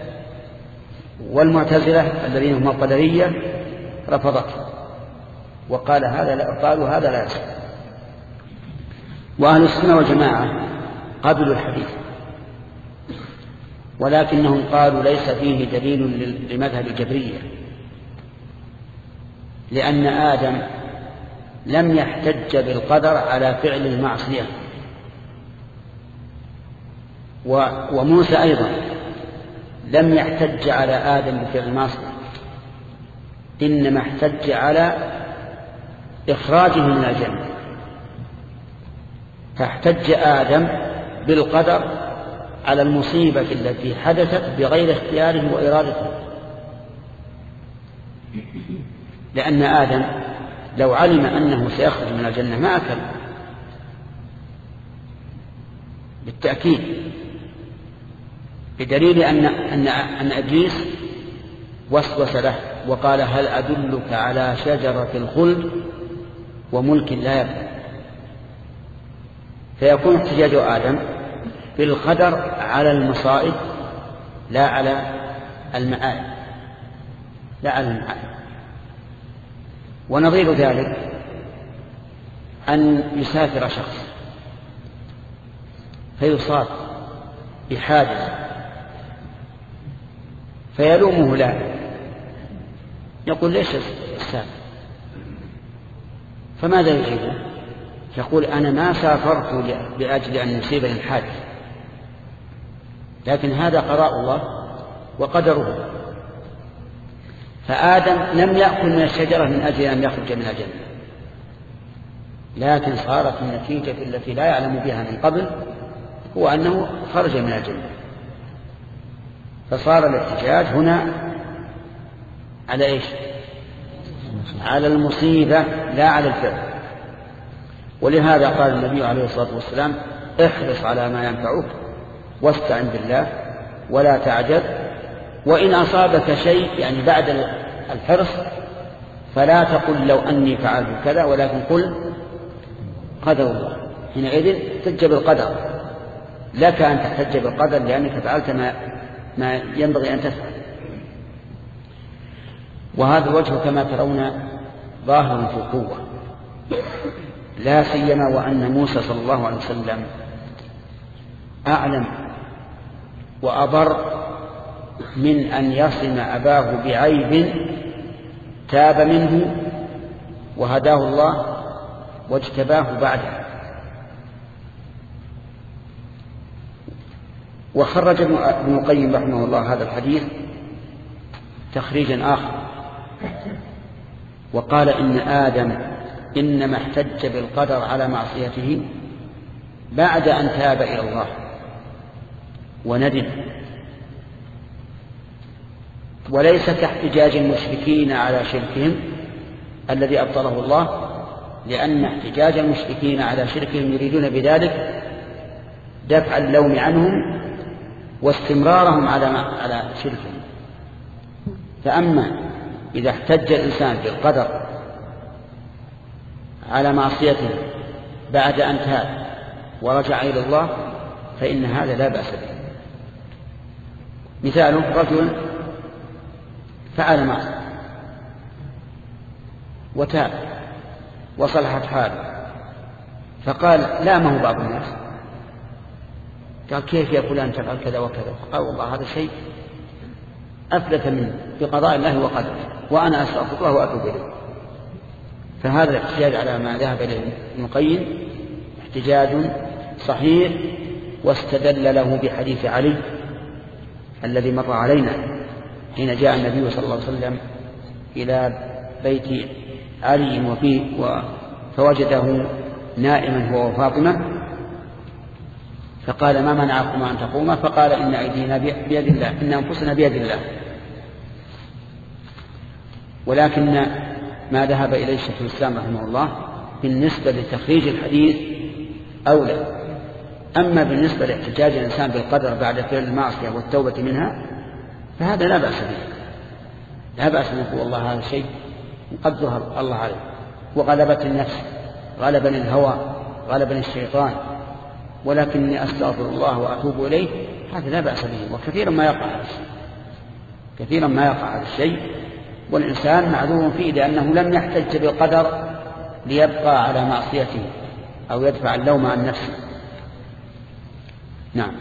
والمعتزلة الذين هم القدرية رفضت وقال هذا لا، قالوا هذا لا يصح. وأهل السنة والجماعة قبلوا الحديث، ولكنهم قالوا ليس فيه دليل لمذهب الجبرية، لأن آدم لم يحتج بالقدر على فعل المعصية، وموسى أيضا لم يحتج على آدم بفعل المعصية، إنما احتج على إخراجه من الجنة. فاحتج آدم بالقدر على المصيبة التي حدثت بغير اختياره وإرادته، لأن آدم لو علم أنه سيخرج من الجنة ما أكل بالتأكيد، بدليل أن أن أن إبليس وسوس له وقال هل أدلك على شجرة الخلد وملك لا يبلى. فيكون احتجاج آدم بالقدر على المصائب لا على المآل، لا على المآل. ونظير ذلك أن يسافر شخص فيصاب بحادث فيلومه لا، يقول ليش السافر؟ فماذا يجيبه؟ يقول أنا ما سافرت لأجل أن يصيبني الحادث، لكن هذا قضاء الله وقدره. فآدم لم يأكل من الشجرة من أجل أن يخرج من الجنة، لكن صارت النتيجة التي لا يعلم بها من قبل هو أنه خرج من الجنة. فصار الاحتجاج هنا على إيش؟ على المصيبة لا على الفعل. ولهذا قال النبي عليه الصلاة والسلام احرص على ما ينفعك واستعن بالله ولا تعجل، وإن أصابك شيء يعني بعد الحرص فلا تقل لو أني فعلت كذا، ولكن قل قدر الله. حينئذ احتج بالقدر، لك أن تحتج بالقدر لأنك فعلت ما, ما ينبغي أن تفعل. وهذا الوجه كما ترون ظاهر في القوة، لا سيما وأن موسى صلى الله عليه وسلم أعلم وأبر من أن يصم أباه بعيب تاب منه وهداه الله واجتباه بعده. وخرج ابن القيم رحمه الله هذا الحديث تخريجا آخر، وقال إن آدم إنما احتج بالقدر على معصيته بعد أن تاب إلى الله وندم، وليس كاحتجاج المشركين على شركهم الذي أبطله الله، لأن احتجاج المشركين على شركهم يريدون بذلك دفع اللوم عنهم واستمرارهم على على شركهم. فأما إذا احتج الإنسان بالقدر على معصيته بعد أن تاب ورجع إلى الله فإن هذا لا بأس به. مثال رجل فعل معصية وتاب وصلحت حاله، فقال لا ما هو بعض الناس، قال كيف يا فلان تفعل كذا وكذا؟ قال والله هذا شيء أفلت منه بقضاء الله وقدره وأنا أستغفر الله وأتوب إليه. فهذا الاحتجاج على ما ذهب إليه ابن القيم احتجاج صحيح، واستدل له بحديث علي الذي مر علينا حين جاء النبي صلى الله عليه وسلم إلى بيت علي وفيه فوجده نائما هو وفاطمة، فقال ما منعكما أن تقوما؟ فقال إن أيدينا بيد الله، إن أنفسنا بيد الله. ولكن ما ذهب إليه شيخ الإسلام رحمه الله بالنسبة لتخريج الحديث أولى، أما بالنسبة لاحتجاج الإنسان بالقدر بعد فعل المعصية والتوبة منها فهذا لا بأس به، لا بأس أن يقول الله هذا شيء قدره الله عليه وغلبت النفس، غلبني الهوى، غلبني الشيطان، ولكني أستغفر الله وأتوب إليه، هذا لا بأس به. وكثيرا ما يقع هذا الشيء، كثيرا ما يقع هذا الشيء، والإنسان معذور فيه لأنه لم يحتج بالقدر ليبقى على معصيته أو يدفع اللوم عن نفسه. نعم.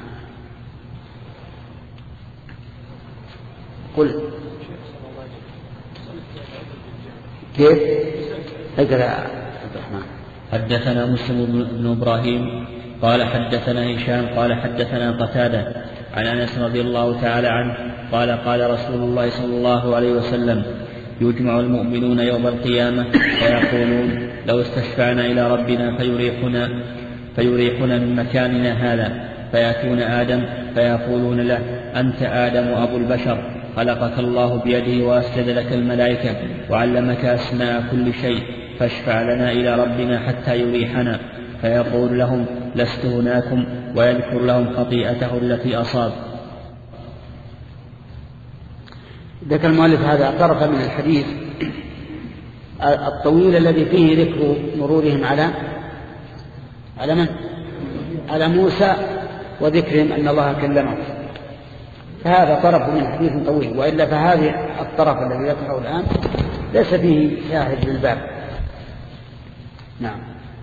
قل كيف؟ اقرأ عبد الرحمن. حدثنا مسلم بن إبراهيم قال حدثنا هشام قال حدثنا قتادة عن أنس رضي الله تعالى عنه قال قال رسول الله صلى الله عليه وسلم: يجمع المؤمنون يوم القيامة فيقولون: لو استشفعنا إلى ربنا فيريحنا فيريحنا من مكاننا هذا، فيأتون آدم فيقولون له: أنت آدم أبو البشر، خلقك الله بيده وأسجد لك الملائكة وعلمك أسماء كل شيء، فاشفع لنا إلى ربنا حتى يريحنا. فيقول لهم: لست هناكم، ويذكر لهم خطيئته التي أصاب. ذكر المؤلف هذا طرفا من الحديث الطويل الذي فيه ذكر مرورهم على على من؟ على موسى وذكرهم أن الله كلمه، فهذا طرف من حديث طويل، وإلا فهذه الطرف الذي ذكره الآن ليس فيه شاهد للباب. نعم.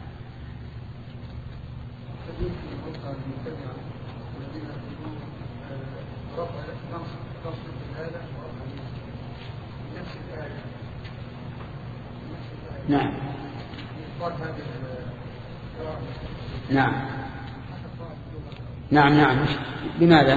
نعم نعم نعم نعم بماذا؟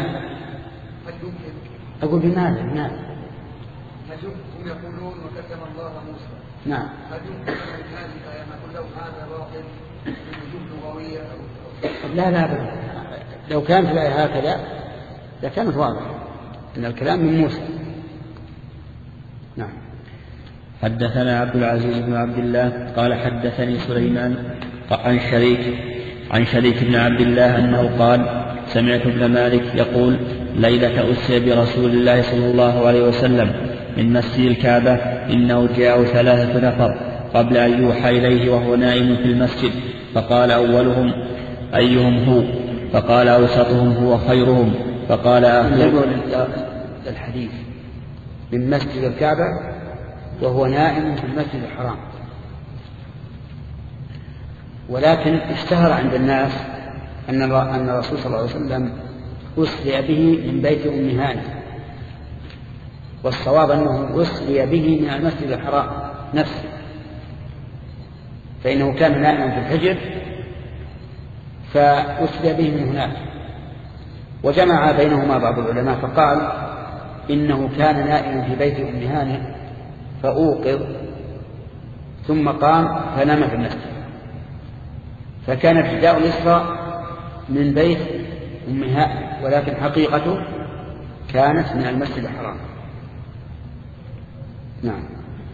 أقول بماذا؟ بماذا؟ هم يقولون وكلم الله موسى. نعم. هل يمكن من هذه الآية نقول لهم هذا باطل من وجوه لغوية أو؟ لا لا بل. لو كانت الآية هكذا لكانت واضحة أن الكلام من موسى. نعم. حدثنا عبد العزيز بن عبد الله قال حدثني سليمان عن شريك عن شريك بن عبد الله أنه قال: سمعت ابن مالك يقول: ليلة أسري برسول الله صلى الله عليه وسلم من مسجد الكعبة إنه جاء ثلاثة نفر قبل أن يوحى إليه وهو نائم في المسجد، فقال أولهم: أيهم هو؟ فقال: أوسطهم هو خيرهم. فقال آخرهم: الحديث من مسجد الكعبة وهو نائم في المسجد الحرام، ولكن اشتهر عند الناس أن أن الرسول صلى الله عليه وسلم أسري به من بيت أم هانئ، والصواب أنه أسري به من المسجد الحرام نفسه، فإنه كان نائما في الفجر فأسري به من هناك. وجمع بينهما بعض العلماء فقال إنه كان نائما في بيت أم هانئ فأوقظ ثم قام فنام في المسجد، فكان ابتداء الإسراء من بيت أم هانئ، ولكن حقيقته كانت من المسجد الحرام. نعم.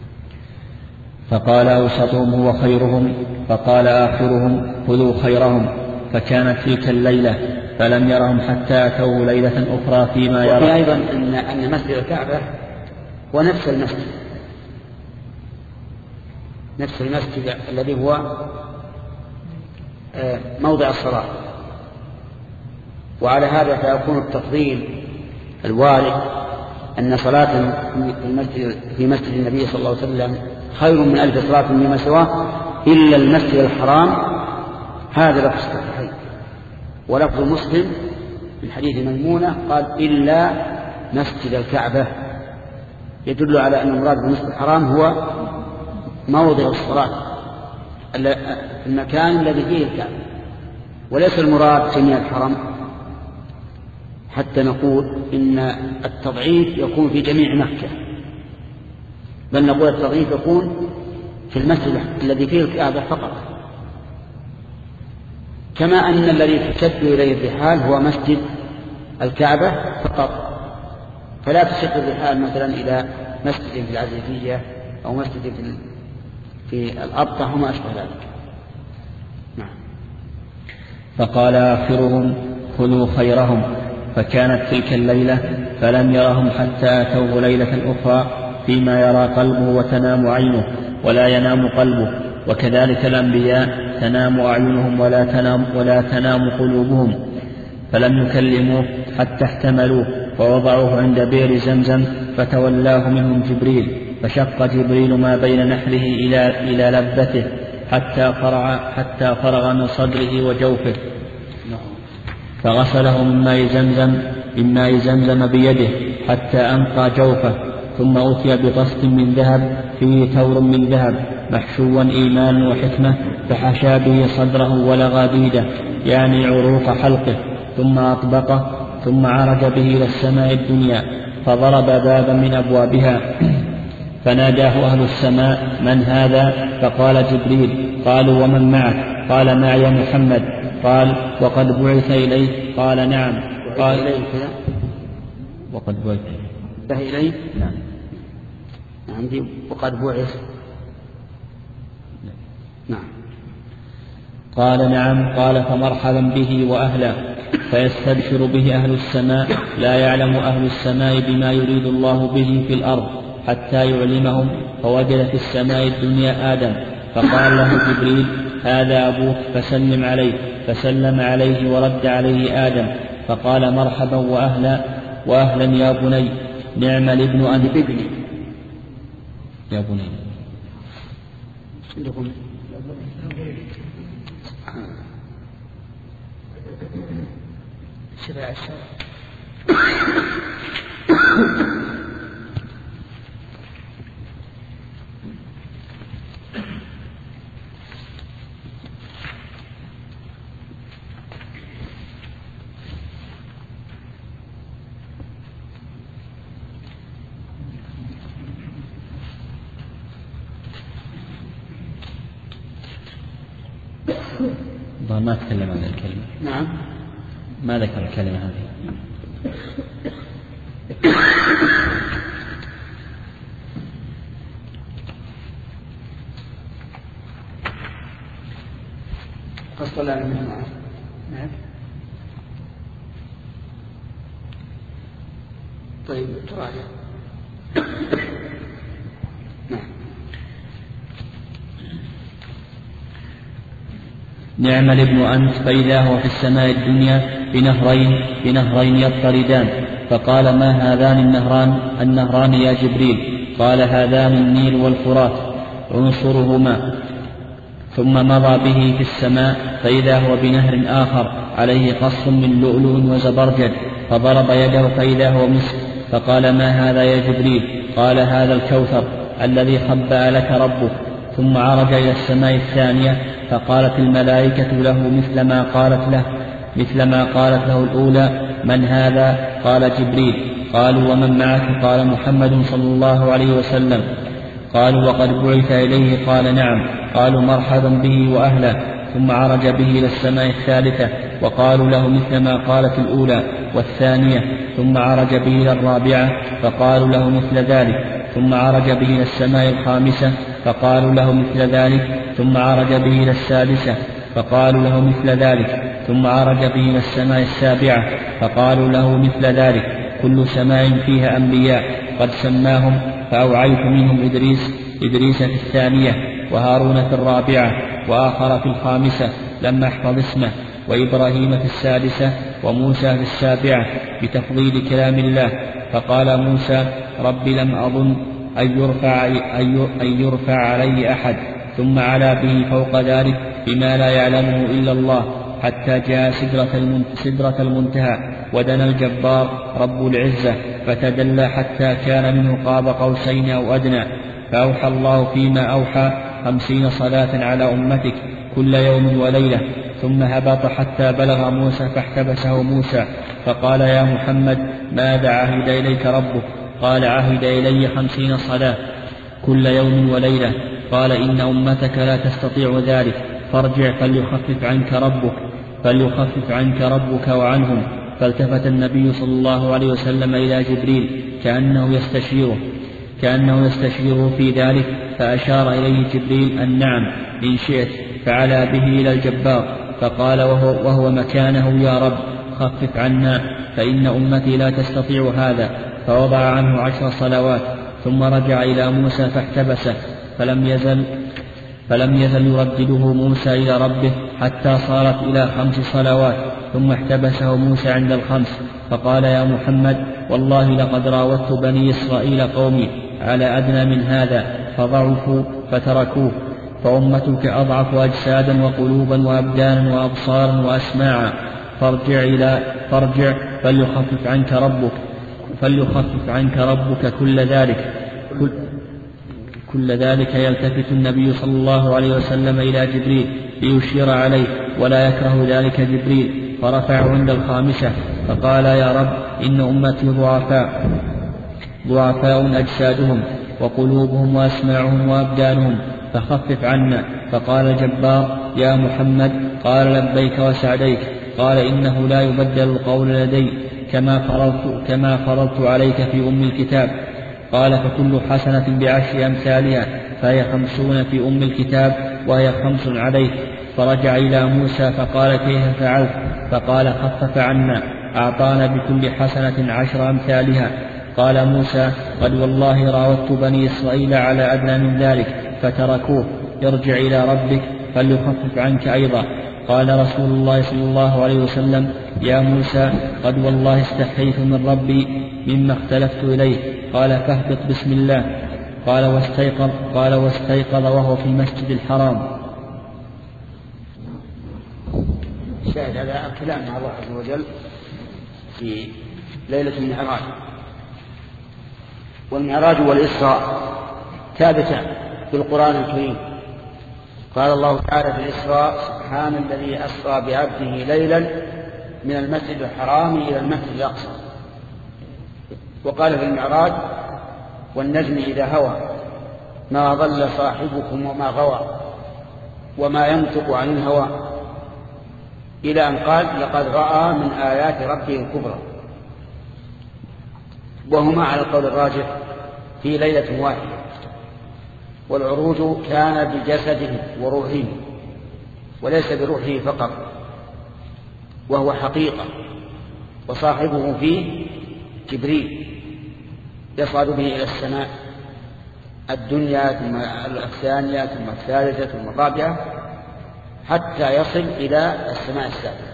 فقال أوسطهم هو خيرهم، فقال آخرهم: خذوا خيرهم. فكانت تلك الليلة فلم يرهم حتى أتوه ليلة أخرى فيما يرى. وفي أيضا أن أن مسجد الكعبة هو نفس المسجد نفس المسجد الذي هو موضع الصلاة، وعلى هذا فيكون التفضيل الوارد أن صلاة في المسجد في مسجد النبي صلى الله عليه وسلم خير من ألف صلاة فيما سواه إلا المسجد الحرام. هذا لفظ الصحيح، ولفظ مسلم من حديث ميمونة قال: إلا مسجد الكعبة، يدل على أن المراد بالمسجد الحرام هو موضع الصلاة، المكان الذي فيه الكعبة، وليس المراد جميع الحرم، حتى نقول إن التضعيف يكون في جميع مكة، بل نقول التضعيف يكون في المسجد الذي فيه الكعبة فقط، كما أن الذي تشد إليه الرحال هو مسجد الكعبة فقط، فلا تشد الرحال مثلا إلى مسجد في العزيزية أو مسجد في في الأبطح وما أشبه ذلك. نعم. فقال آخرهم خذوا خيرهم. فكانت تلك الليلة فلم يرهم حتى أتوه ليلة أخرى فيما يرى قلبه وتنام عينه ولا ينام قلبه. وكذلك الأنبياء تنام أعينهم ولا تنام, ولا تنام قلوبهم. فلم يكلموه حتى احتملوه ووضعوه عند بئر زمزم فتولاه منهم جبريل، فشق جبريل ما بين نحره إلى, إلى لبته حتى فرغ, حتى فرغ من صدره وجوفه، فغسله من ماء زمزم من ماء زمزم بيده حتى أنقى جوفه. ثم أتي بطست من ذهب فيه ثور من ذهب محشوا إيمانا وحكمة، فحشى به صدره ولغى بيده يعني عروق حلقه، ثم أطبقه، ثم عرج به إلى السماء الدنيا فضرب بابا من أبوابها فناداه أهل السماء من هذا؟ فقال جبريل. قالوا ومن معك؟ قال معي محمد. قال وقد بعث إليه؟ قال نعم. قال وقد بعث إليه؟ نعم. عندي وقد بعث. نعم. قال نعم. قال فمرحبا به وأهله، فيستبشر به أهل السماء. لا يعلم أهل السماء بما يريد الله به في الأرض حتى يعلمهم. فوجد في السماء الدنيا آدم، فقال له جبريل هذا أبوك فسلم عليه، فسلم عليه ورد عليه آدم، فقال مرحبا وأهلا وأهلا يا بني، نعم الابن أنت يا بني. شفاء الشرع. ما تكلم عن الكلمة. نعم. ما ذكر الكلمة هذه. قصة لا نعم. نعم. طيب تراجع. نعم. نعم الابن أنت، فإذا هو في السماء الدنيا بنهرين بنهرين يضطردان. فقال ما هذان النهران النهران يا جبريل؟ قال هذان النيل والفرات عنصرهما. ثم مضى به في السماء فإذا هو بنهر آخر عليه قص من لؤلؤ وزبرجد، فضرب يده فإذا هو مسك. فقال ما هذا يا جبريل؟ قال هذا الكوثر الذي خبأ لك ربك. ثم عرج إلى السماء الثانية فقالت الملائكة له مثل ما قالت له مثل ما قالت له الأولى من هذا؟ قال جبريل. قالوا ومن معك؟ قال محمد صلى الله عليه وسلم. قالوا وقد بعث إليه؟ قال نعم. قالوا مرحبا به وأهله. ثم عرج به إلى السماء الثالثة وقالوا له مثل ما قالت الأولى والثانية. ثم عرج به إلى الرابعة فقالوا له مثل ذلك. ثم عرج به إلى السماء الخامسة فقالوا له مثل ذلك. ثم عرج به إلى السادسة فقالوا له مثل ذلك. ثم عرج به إلى السماء السابعة فقالوا له مثل ذلك. كل سماء فيها أنبياء قد سماهم، فأوعيت منهم إدريس إدريس في الثانية، وهارون في الرابعة، وآخر في الخامسة لم أحفظ اسمه، وإبراهيم في السادسة، وموسى في السابعة بتفضيل كلام الله. فقال موسى رب لم أظن أن يرفع, أن يرفع عليه أحد. ثم علا به فوق ذلك بما لا يعلمه إلا الله حتى جاء سدرة المنتهى، ودنا الجبار رب العزة فتدلى حتى كان منه قاب قوسين أو أدنى. فأوحى الله فيما أوحى خمسين صلاة على أمتك كل يوم وليلة. ثم هبط حتى بلغ موسى فاحتبسه موسى فقال يا محمد ماذا عهد إليك ربك؟ قال عهد إلي خمسين صلاة كل يوم وليلة. قال إن أمتك لا تستطيع ذلك، فارجع فليخفف عنك ربك فليخفف عنك ربك وعنهم. فالتفت النبي صلى الله عليه وسلم إلى جبريل كأنه يستشيره كأنه يستشيره في ذلك، فأشار إليه جبريل أن نعم إن شئت، فعلى به إلى الجبار فقال وهو, وهو مكانه: يا رب خفف عنا فإن أمتي لا تستطيع هذا. فوضع عنه عشر صلوات، ثم رجع إلى موسى فاحتبسه، فلم يزل فلم يزل يردده موسى إلى ربه حتى صارت إلى خمس صلوات، ثم احتبسه موسى عند الخمس، فقال: يا محمد والله لقد راودت بني إسرائيل قومي على أدنى من هذا فضعفوا فتركوه، فأمتك أضعف أجسادا وقلوبا وأبدانا وأبصارا وأسماعا، فارجع إلى فارجع فليخفف عنك ربك فليخفف عنك ربك كل ذلك كل, كل ذلك. يلتفت النبي صلى الله عليه وسلم إلى جبريل ليشير عليه، ولا يكره ذلك جبريل، فرفعه عند الخامسة فقال: يا رب إن أمتي ضعفاء ضعفاء أجسادهم وقلوبهم وأسماعهم وأبدانهم، فخفف عنا. فقال الجبار: يا محمد. قال: لبيك وسعديك. قال: إنه لا يبدل القول لدي كما فرضت, كما فرضت عليك في أم الكتاب. قال: فكل حسنة بعشر أمثالها، فهي خمسون في أم الكتاب وهي خمس عليك. فرجع إلى موسى فقال: كيف فعلت؟ فقال: خفف عنا، أعطانا بكل حسنة عشر أمثالها. قال موسى: قد والله راودت بني إسرائيل على أدنى من ذلك فتركوه، ارجع إلى ربك فليخفف عنك أيضا. قال رسول الله صلى الله عليه وسلم: يا موسى قد والله استحييت من ربي مما اختلفت إليه. قال: فاهبط بسم الله. قال واستيقظ قال واستيقظ وهو في المسجد الحرام. شاهد هذا الكلام مع الله عز وجل في ليلة المعراج. والمعراج والإسراء ثابتان في القرآن الكريم. قال الله تعالى في الإسراء: سبحان الذي أسرى بعبده ليلا من المسجد الحرام إلى المسجد الأقصى. وقال في المعراج: والنجم إذا هوى ما ضل صاحبكم وما غوى وما ينطق عن الهوى، إلى أن قال: لقد رأى من آيات ربه الكبرى. وهما على القول الراجح في ليلة واحدة. والعروج كان بجسده وروحه وليس بروحه فقط، وهو حقيقة، وصاحبه فيه جبريل يصعد به إلى السماء الدنيا ثم الثانية ثم الثالثة ثم الرابعة حتى يصل إلى السماء السابعة.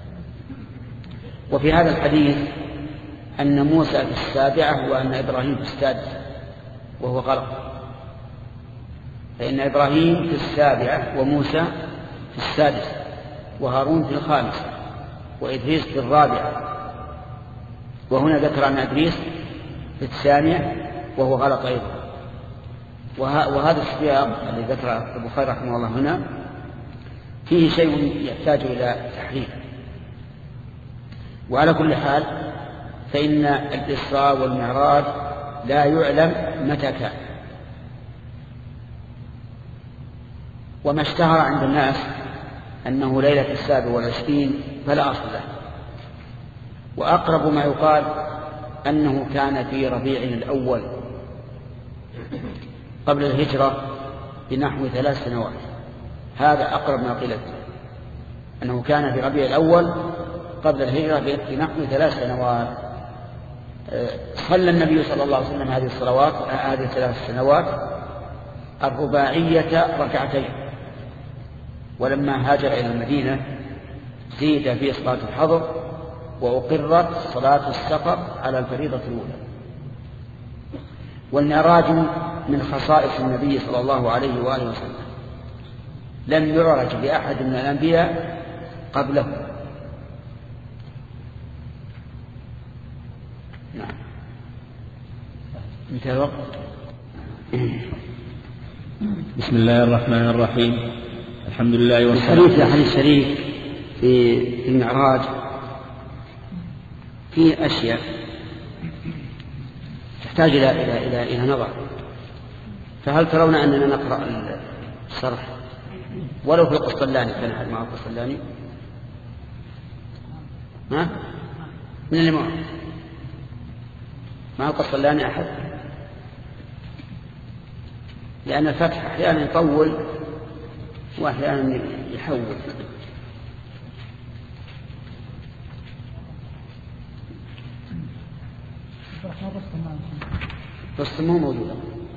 وفي هذا الحديث أن موسى في السابعة وأن إبراهيم في السادسة، وهو غلط، فإن إبراهيم في السابعة وموسى في السادسة وهارون في الخامسة وإدريس في الرابعة. وهنا ذكر أن إدريس في الثانية وهو غلط أيضا. وهذا السياق الذي ذكره البخاري رحمه الله هنا فيه شيء يحتاج إلى تحريف. وعلى كل حال فإن الإسراء والمعراج لا يعلم متى كان، وما اشتهر عند الناس أنه ليلة السابع والعشرين فلا أصل له. وأقرب ما يقال أنه كان في ربيع الأول قبل الهجرة بنحو ثلاث سنوات. هذا أقرب ما قيل، أنه كان في ربيع الأول قبل الهجرة بنحو ثلاث سنوات. صلى النبي صلى الله عليه وسلم هذه الصلوات هذه الثلاث سنوات الرباعية ركعتين. ولما هاجر إلى المدينة زيد في صلاة الحضر وأقرت صلاة السفر على الفريضة الأولى. والمعراج من خصائص النبي صلى الله عليه وآله وسلم، لم يعرج بأحد من الأنبياء قبله. نعم. انتهى الوقت. بسم الله الرحمن الرحيم. الحمد لله والصلاة الحديث الحديث الشريف في المعراج في أشياء تحتاج إلى إلى إلى إلى نظر. فهل ترون أننا نقرأ الشرح ولو في القسطلاني؟ كان أحد مع القسطلاني؟ ها؟ من اللي معه؟ مع القسطلاني أحد؟ لأن الفتح أحيانا يطول وأحيانا يحول. رستم مو موجودة.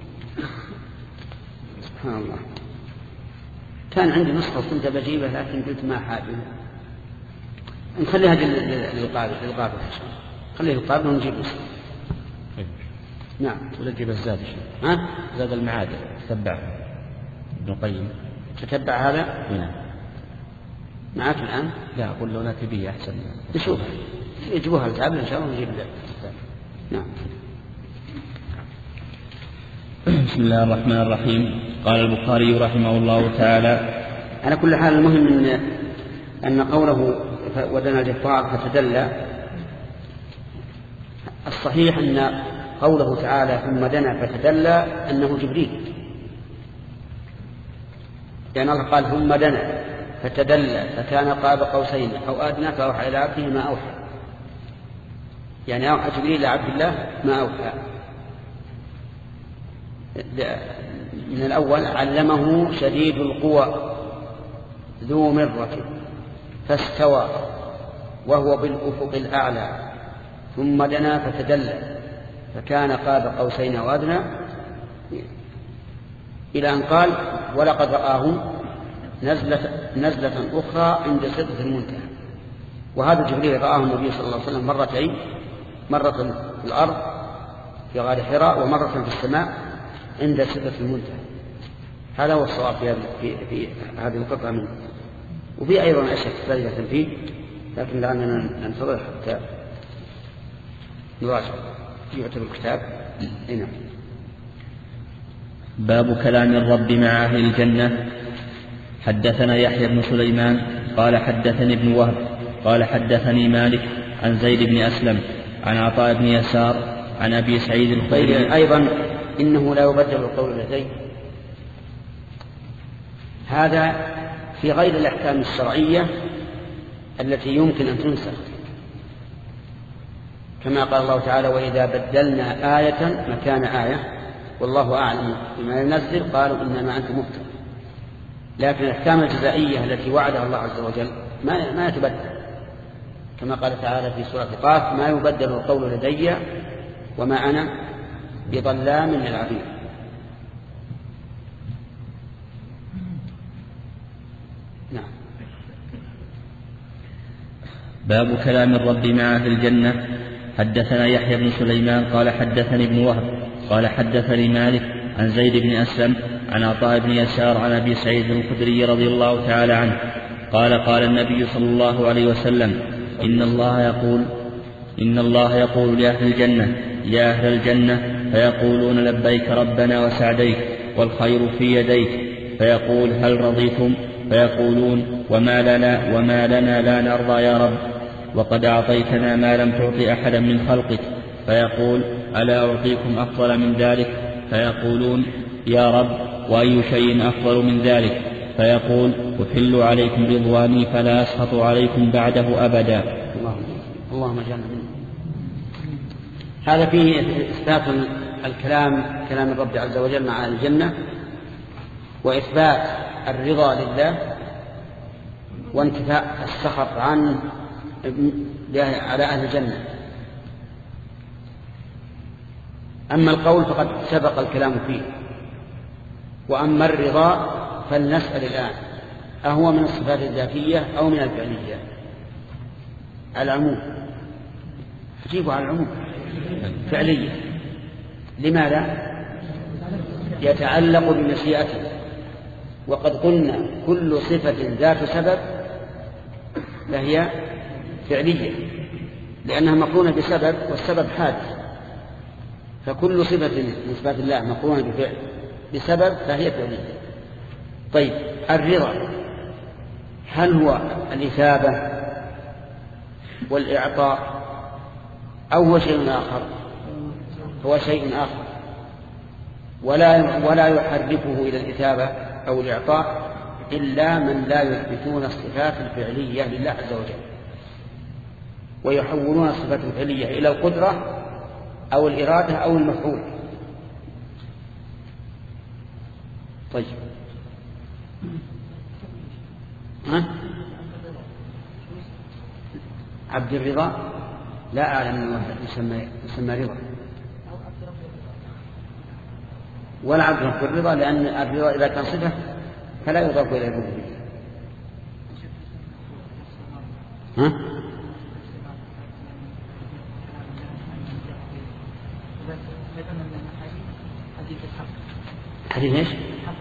سبحان الله. كان عندي نسخة كنت بجيبه لكن قلت ما حاجة. نخليها للقابل للقابل خليه القابل ونجيب نسخة. نعم. ولا تجيب الزاد شيء. ها؟ زاد المعاد تتبع ابن القيم. تتبع هذا؟ نعم. معك الآن؟ لا أقول له نأتي به أحسن. نشوف يجيبوها التابل إن شاء الله ونجيب له. نعم. بسم الله الرحمن الرحيم. قال البخاري رحمه الله تعالى: على كل حال المهم أن, أن قوله ودنا الجفار فتدلى، الصحيح أن قوله تعالى ثم دنا فتدلى أنه جبريل، لأن الله قال ثم دنا فتدلى فكان قاب قوسين أو أدنى فأوحى إلى عبده ما أوحى، يعني أوحى جبريل إلى عبد الله ما أوحى. من الأول علمه شديد القوى ذو مرة فاستوى وهو بالأفق الأعلى ثم دنا فتدلى فكان قاب قوسين أو أدنى، إلى أن قال ولقد رآه نزلة, نزلة أخرى عند سدرة المنتهى. وهذا جبريل رآه النبي صلى الله عليه وسلم مرتين، مرة في الأرض في غار حراء ومرة في السماء عند سدرة المنتهى. هذا هو الصواب في, في, في هذه القطعة منه. وفي أيضا أشياء ثالثة فيه لكن لأننا ننتظر حتى نراجع يعتبر الكتاب. هنا باب كلام الرب مع أهل الجنة. حدثنا يحيى بن سليمان قال حدثني ابن وهب قال حدثني مالك عن زيد بن أسلم عن عطاء بن يسار عن أبي سعيد الخدري أيضا إنه لا يبدل القول لديه. هذا في غير الأحكام الشرعية التي يمكن أن تنسخ، كما قال الله تعالى وإذا بدلنا آية مكان آية والله أعلم بما ينزل قالوا إنما أنت مفتر. لكن الأحكام الجزائية التي وعدها الله عز وجل ما ما يتبدل، كما قال تعالى في سورة قاف ما يبدل القول لدي وما أنا بظلام للعبيد. نعم. باب كلام الرب مع أهل الجنة. حدثنا يحيى بن سليمان قال حدثني ابن وهب قال حدثني مالك عن زيد بن أسلم عن عطاء بن يسار عن أبي سعيد الخدري رضي الله تعالى عنه قال قال النبي صلى الله عليه وسلم إن الله يقول إن الله يقول لأهل الجنة يا أهل الجنة فيقولون لبيك ربنا وسعديك والخير في يديك، فيقول هل رضيتم؟ فيقولون وما لنا وما لنا لا نرضى يا رب وقد أعطيتنا ما لم تعطي أحدا من خلقك. فيقول ألا أعطيكم أفضل من ذلك؟ فيقولون يا رب وأي شيء أفضل من ذلك؟ فيقول أحل عليكم رضواني فلا أسخط عليكم بعده أبدا. اللهم اجعلنا منه. هذا فيه إثبات الكلام كلام الرب عز وجل مع الجنة، وإثبات الرضا لله، وانتفاء السخط عن على أهل الجنة. أما القول فقد سبق الكلام فيه، وأما الرضا فلنسأل الآن أهو من الصفات الذاتية أو من الفعلية؟ على العموم، تجيبوا على العموم فعلية. لماذا؟ يتعلق بمشيئته، وقد قلنا كل صفة ذات سبب فهي فعلية لأنها مقرونة بسبب، والسبب حادث، فكل صفة من صفات الله مقرونة بفعل بسبب فهي فعلية. طيب الرضا هل هو الإثابة والإعطاء أو هو شيء آخر؟ هو شيء آخر، ولا ولا يحرفه إلى الإثابة أو الإعطاء إلا من لا يثبتون الصفات الفعلية لله عز وجل، ويحولون الصفات الفعلية إلى القدرة أو الإرادة أو المفعول. طيب ها؟ عبد الرضا لا أعلم أنه يسمى, يسمى رضا. ولا عبده في الرضا، لأن الرضا إذا كان صفة فلا يضاف إلى الربوبية. ها؟ حديث ايش؟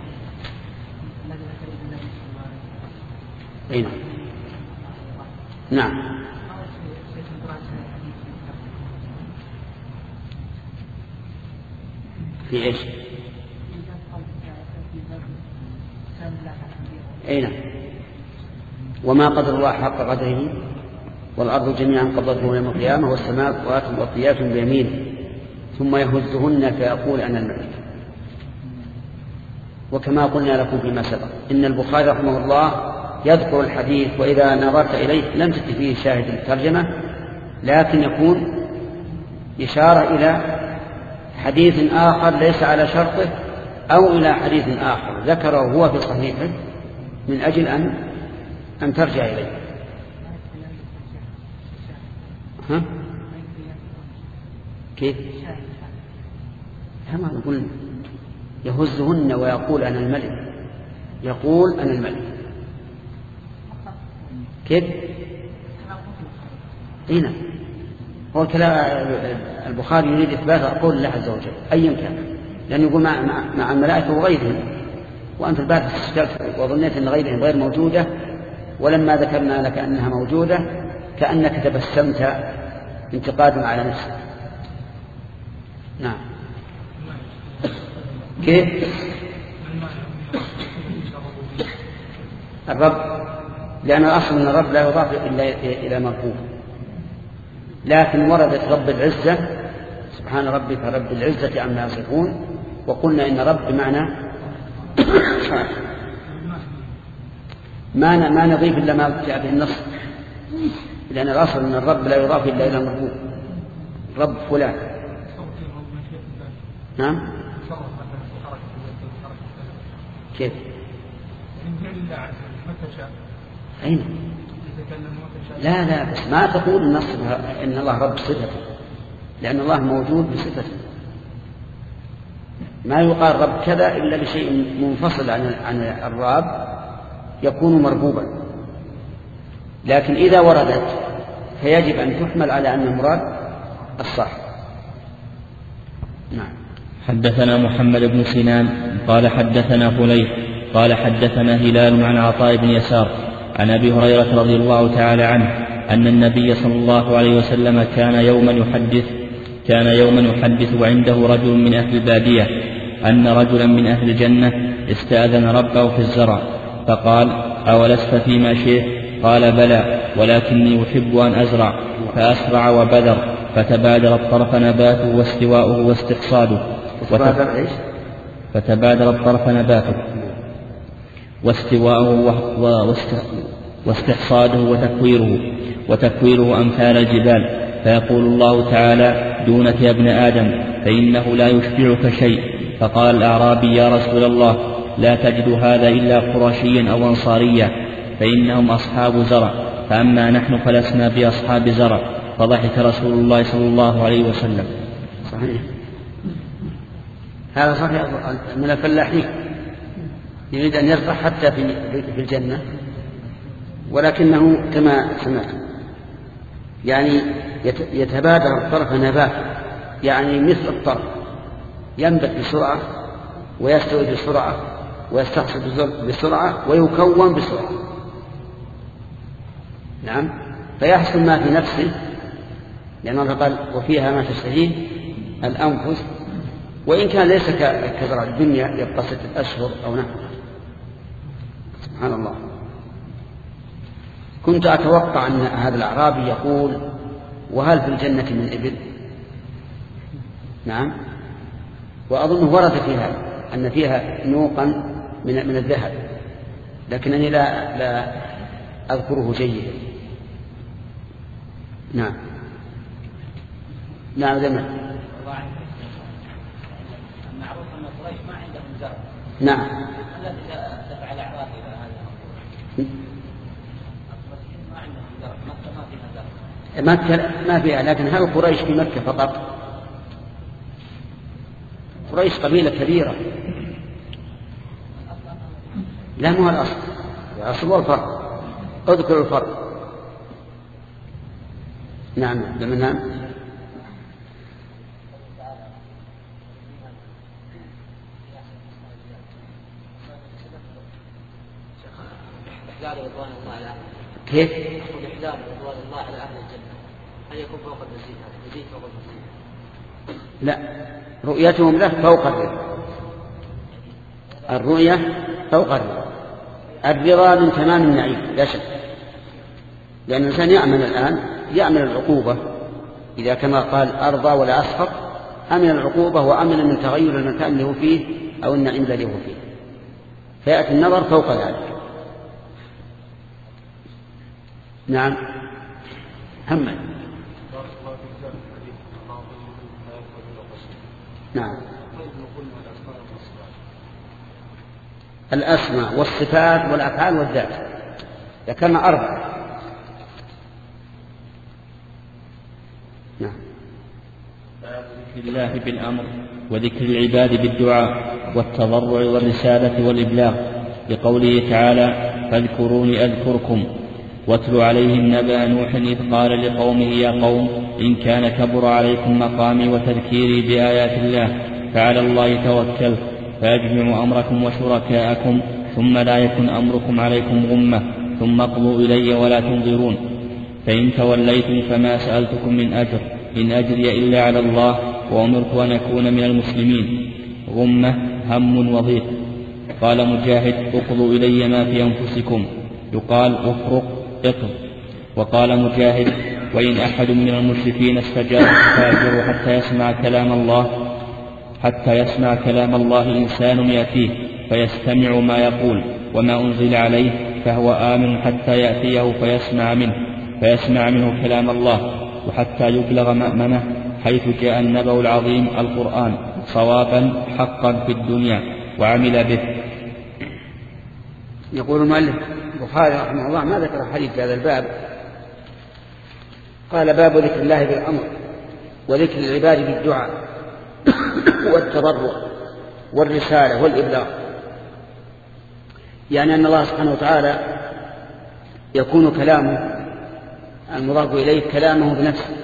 اي نعم. نعم. في ايش؟ اي نعم. وما قدر الله حق قدره والأرض جميعا قبضته يوم القيامة والسماوات مطويات بيمينه ثم يهزهن فيقول أنا الملك. وكما قلنا لكم فيما سبق إن البخاري رحمه الله يذكر الحديث وإذا نظرت إليه لم تجد فيه شاهد الترجمة، لكن يكون إشارة إلى حديث آخر ليس على شرطه أو إلى حديث آخر ذكره هو في صحيحه من أجل أن أن ترجع إليه. ها؟ كيف؟ كما نقول يهزهن ويقول أنا الملك، يقول أنا الملك. كيف؟ هنا هو كلام البخاري يريد إثبات قول الله عز وجل أيا كان، لأنه يقول مع, مع, مع الملائكة وغيرهم، وأنت البارح استشكلت وظنيت أن غيرهم غير موجودة، ولما ذكرنا لك أنها موجودة كأنك تبسمت انتقادا على نفسك. نعم. كيف؟ الرب، لأن الأصل أن الرب لا يضاف إلا إلى مرفوع، لكن وردت رب العزة سبحان ربك رب العزة عما يصفون، وقلنا إن رب بمعنى ما ما نضيف إلا ما جاء به النص، لأن الأصل أن الرب لا يضاف إلا إلى مرفوع، رب فلان. نعم. كيف؟ أين؟ لا لا بس ما تقول النص إن الله رب صفته، لأن الله موجود بصفته. ما يقال رب كذا إلا بشيء منفصل عن عن الرب يكون مربوبا، لكن إذا وردت فيجب أن تحمل على أن المراد الصح. نعم. حدثنا محمد بن سنان قال حدثنا فليح قال حدثنا هلال عن عطاء بن يسار عن أبي هريرة رضي الله تعالى عنه أن النبي صلى الله عليه وسلم كان يوما يحدث كان يوما يحدث وعنده رجل من أهل البادية أن رجلا من أهل الجنة استأذن ربه في الزرع، فقال أولست فيما شئت؟ قال بلى ولكني أحب أن أزرع، فأسرع وبذر، فتبادر الطرف نباته واستواؤه واستحصاده فتبادر الطرف نباته واستواؤه واستحصاده وتكويره وتكويره أمثال الجبال، فيقول الله تعالى دونك يا ابن آدم فإنه لا يشبعك شيء. فقال الأعرابي يا رسول الله لا تجد هذا إلا قرشيا أو أنصاريا فإنهم أصحاب زرع، فأما نحن فلسنا بأصحاب زرع. فضحك رسول الله صلى الله عليه وسلم. صحيح، هذا صحيح من الفلاحين يريد أن يزرع حتى في في الجنة، ولكنه كما سمعت يعني يتبادر الطرف نبات، يعني مثل الطرف ينبت بسرعة ويستوي بسرعة ويستحصل بسرعة ويكون بسرعة. نعم، فيحصل ما في نفسه، لأنه قال وفيها ما تشتهيه الأنفس، وإن كان ليس كزرع الدنيا يبقى ستة أشهر أو نحو. سبحان الله. كنت أتوقع أن هذا الأعرابي يقول وهل في الجنة من إبل؟ نعم، وأظنه ورد فيها أن فيها نوقا من من الذهب، لكنني لا لا أذكره جيدا. نعم نعم زمن. معروف أن قريش ما عندهم زرع. نعم. الذي دفع الأعراب إلى هذا ما عندهم زرع، مكة ما فيها زرع. مكة ما فيها، لكن هل قريش في مكة فقط؟ قريش قبيلة كبيرة. لا مو الأصل، الأصل هو الفرق. اذكر الفرق. نعم لمنها كيف؟ الإحلال رضوان الله على أهل الجنة هل يكون فوق المزيد؟ يزيد فوق المزيد؟ لا، رؤيتهم له فوق الرضا. الرؤية فوق الرضا. الرضا من تمام النعيم لا شك، لأن الإنسان يأمن الآن، يأمن العقوبة إذا كما قال أرضى ولا أسخط، أمن العقوبة وأمن من تغير المكان اللي هو فيه أو النعيم الذي هو فيه، فيأتي النظر فوق ذلك. نعم محمد. نعم الأسماء والصفات والأفعال والذات ذكرنا أربعة. نعم ذكر الله بالأمر وذكر العباد بالدعاء والتضرع والرسالة والإبلاغ، لقوله تعالى فاذكروني أذكركم. واتل عليهم نبأ نوح إذ قال لقومه يا قوم إن كان كبر عليكم مقامي وتذكيري بآيات الله فعلى الله توكلت فأجمعوا أمركم وشركاءكم ثم لا يكن أمركم عليكم غمة ثم اقضوا إلي ولا تنظرون. فإن توليتم فما سألتكم من أجر إن أجري إلا على الله وأمرت أن أكون من المسلمين. غمة هم وضيق. قال مجاهد اقضوا إلي ما في أنفسكم، يقال افرق اقض. وقال مجاهد وإن أحد من المشركين استجارك فأجره حتى يسمع كلام الله حتى يسمع كلام الله إنسان يأتيه فيستمع ما يقول وما أنزل عليه فهو آمن حتى يأتيه فيسمع منه فيسمع منه كلام الله وحتى يبلغ مأمنه حيث جاء النبأ العظيم القرآن صوابا حقا في الدنيا وعمل به. يقول المؤلف البخاري رحمه الله ما ذكر الحديث في هذا الباب، قال باب ذكر الله بالأمر وذكر العباد بالدعاء والتضرع والرسالة والإبلاغ، يعني أن الله سبحانه وتعالى يكون كلامه المضاف إليه كلامه بنفسه،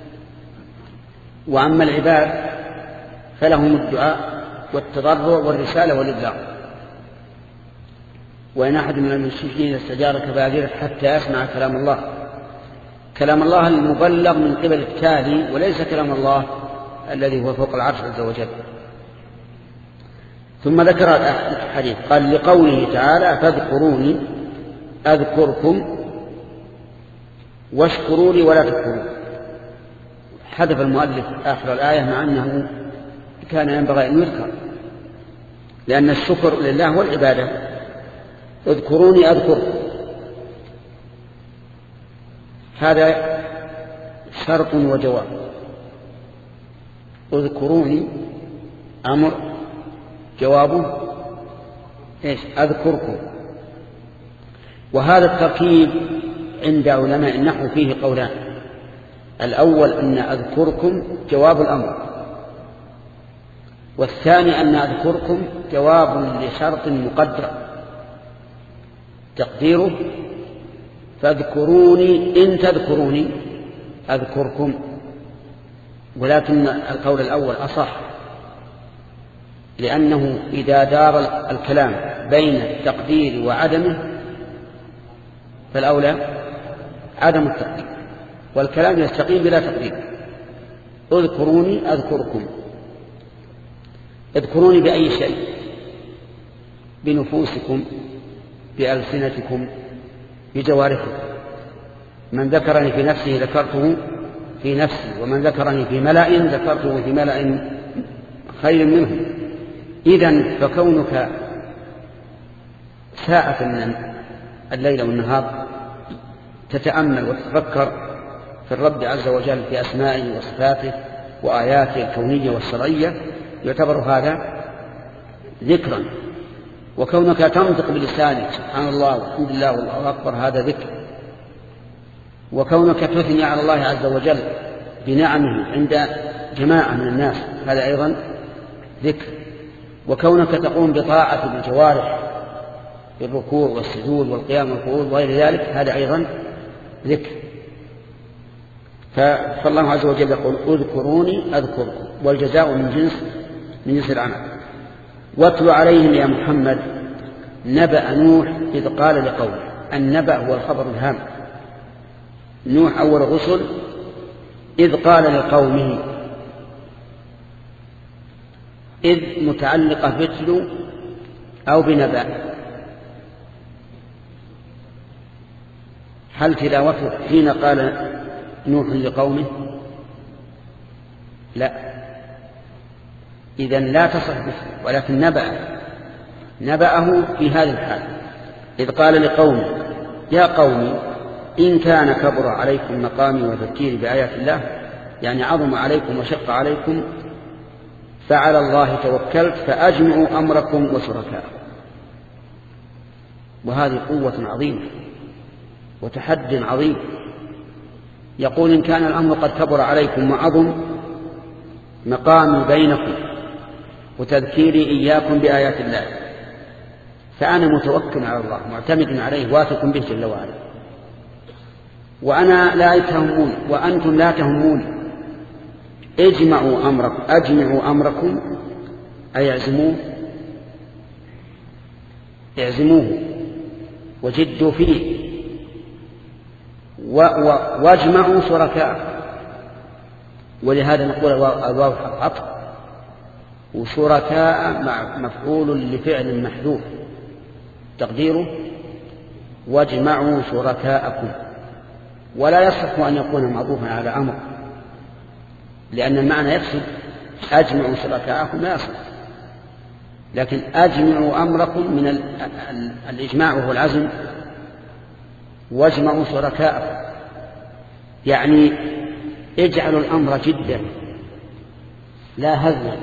وأما العباد فلهم الدعاء والتضرع والرسالة والإبلاغ. وإن أحد من المشركين استجارك فأجره حتى يسمع كلام الله، كلام الله المبلغ من قبل التالي وليس كلام الله الذي هو فوق العرش عز وجل. ثم ذكر الحديث قال لقوله تعالى فاذكروني أذكركم واشكروا لي ولا تكفرون. حذف المؤلف آخر الآية مع أنه كان ينبغي أن يذكر، لأن الشكر لله والعبادة. اذكروني أذكركم هذا شرط وجواب. اذكروني أمر، جوابه إيش؟ أذكركم. وهذا التركيب عند علماء النحو فيه قولان. الأول أن أذكركم جواب الأمر، والثاني أن أذكركم جواب لشرط مقدر تقديره فاذكروني إن تذكروني أذكركم. ولكن القول الأول أصح، لأنه إذا دار الكلام بين التقدير وعدمه فالأولى عدم التقدير، والكلام يستقيم بلا تقدير. اذكروني أذكركم. اذكروني بأي شيء، بنفوسكم، بألسنتكم، بجوارحكم. من ذكرني في نفسه ذكرته في نفسي، ومن ذكرني في ملأ ذكرته في ملأ خير منه. إذن فكونك ساعة من الليل والنهار تتأمل وتتفكر في الرب عز وجل في أسمائه وصفاته وآياته الكونية والشرعية يعتبر هذا ذكرا. وكونك تنطق بلسانك سبحان الله والحمد لله والله أكبر هذا ذكر. وكونك تثني على الله عز وجل بنعمه عند جماعة من الناس هذا أيضا ذكر. وكونك تقوم بطاعة بالجوارح بالركوع والسجود والقيام والقعود وغير ذلك هذا أيضا ذكر. فالله عز وجل يقول اذكروني أذكركم، والجزاء من جنس من جنس العمل. واتل عليهم يا محمد نبأ نوح إذ قال لقومه. النبأ هو الخبر الهام. نوح أول الرسل إذ قال لقومه، إذ متعلقة بتلو أو بنبأ. هل تلاوته حين قال نوح لقومه؟ لا، إذن لا تصح به، ولكن نبأ نبأه في هذه الحال. إذ قال لقومه يا قوم إن كان كبر عليكم مقامي وتذكيري بآيات الله، يعني عظم عليكم وشق عليكم، فعلى الله توكلت فأجمعوا أمركم وشركاء. وهذه قوة عظيمة وتحد عظيم. يقول إن كان الأمر قد كبر عليكم وعظم مقامي بينكم وتذكيري إياكم بآيات الله، فأنا متوكل على الله معتمد عليه واثق به جل وعلا، وأنا لا تهمون وأنتم لا تهمون. اجمعوا أمركم أجمعوا أمركم أي اعزموه اعزموه وجدوا فيه، واجمعوا شركاء. ولهذا نقول الواو حق عطف، وشركاء مع مفعول لفعل محذوف تقديره واجمعوا شركاءكم. ولا يصح أن يكون معطوفا على أمر، لأن المعنى يقصد أجمعوا شركاءكم لا يصح، لكن أجمعوا أمركم من الإجماع وهو العزم، واجمعوا شركاءكم يعني اجعلوا الأمر جدا لا هزلا،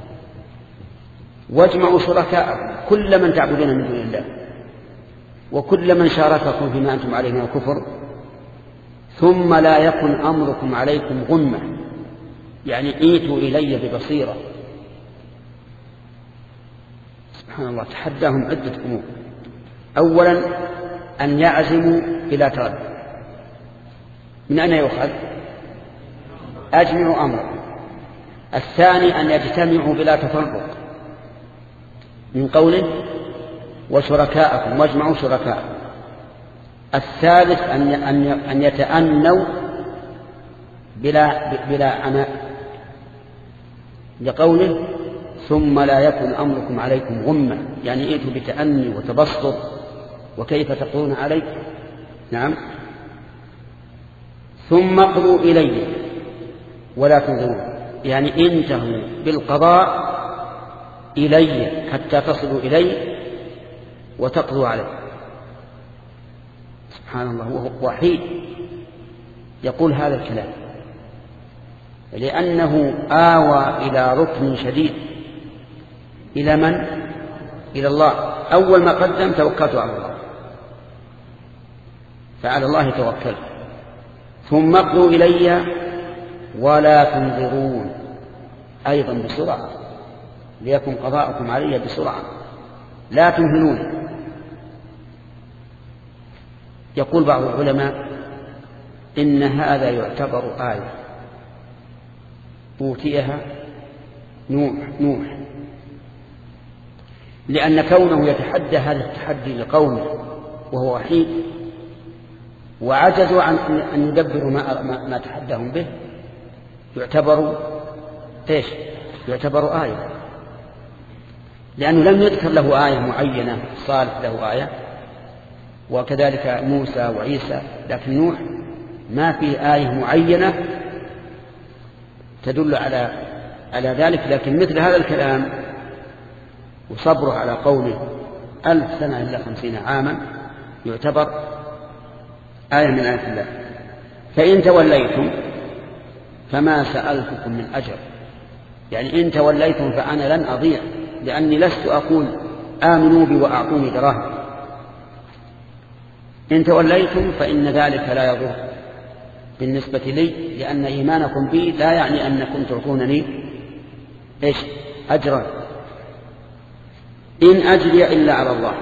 واجمعوا شركاءكم كل من تعبدون من دون الله وكل من شارككم فيما أنتم عليه من الكفر، ثم لا يكن أمركم عليكم غمة، يعني ايتوا إلي ببصيرة. سبحان الله، تحداهم عدة أمور. أولا أن يعزموا بلا تردد. من أين يؤخذ؟ أجمعوا أمركم. الثاني أن يجتمعوا بلا تفرق، من قوله وشركاءكم واجمعوا شركاءكم. الثالث أن يتأنوا بلا, بلا عناء، لقوله ثم لا يكن أمركم عليكم غمة، يعني ائتوا بتأني وتبسط وكيف تقولون عليكم. نعم. ثم اقضوا إلي ولا تنظرون، يعني انتهوا بالقضاء إلي حتى تصلوا إلي وتقضوا علي. سبحان الله، وهو وحيد يقول هذا الكلام لأنه آوى إلى ركن شديد. إلى من؟ إلى الله. أول ما قدم توكلت على الله، فعلى الله توكلت. ثم اقضوا إلي ولا تنظرون، أيضا بسرعة، ليكن قضاءكم علي بسرعة لا تمهلون. يقول بعض العلماء إن هذا يعتبر آية أوتيها نوح نوح لأن كونه يتحدى هذا التحدي لقومه وهو وحيد وعجزوا عن أن يدبروا ما, ما تحداهم به، يعتبر إيش؟ يعتبر آية، لأنه لم يذكر له آية معينة. صالح له آية وكذلك موسى وعيسى، لكن نوح ما في آية معينة تدل على على ذلك. لكن مثل هذا الكلام وصبره على قوله ألف سنة إلا خمسين عاما يعتبر آية من آيات الله. فإن توليتم فما سألتكم من أجر، يعني إن توليتم فأنا لن أضيع، لأني لست أقول آمنوا بي وأعطوني دراهم. إن توليتم فإن ذلك لا يضر بالنسبة لي، لأن إيمانكم بي لا يعني أنكم تعطونني إيش أجران: إن أجري إلا على الله،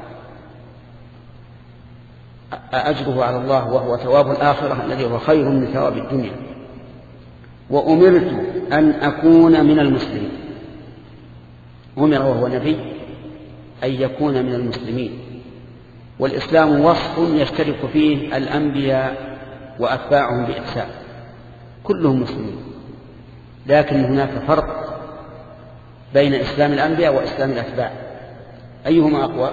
أجره على الله وهو ثواب الآخرة الذي هو خير من ثواب الدنيا، وأمرت أن أكون من المسلمين. أمر وهو نبي أن يكون من المسلمين، والإسلام وصف يشترك فيه الأنبياء وأتباعهم بإحسان، كلهم مسلمين، لكن هناك فرق بين إسلام الأنبياء وإسلام الأتباع. أيهما أقوى؟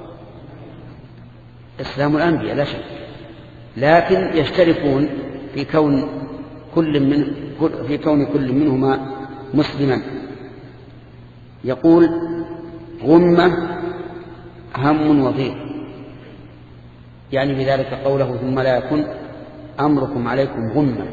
إسلام الأنبياء لا شك، لكن يشتركون في كون كل من في كون كل منهما مسلما. يقول: غمة هم وضيق، يعني بذلك قوله: ثم لا يكن أمركم عليكم غمة.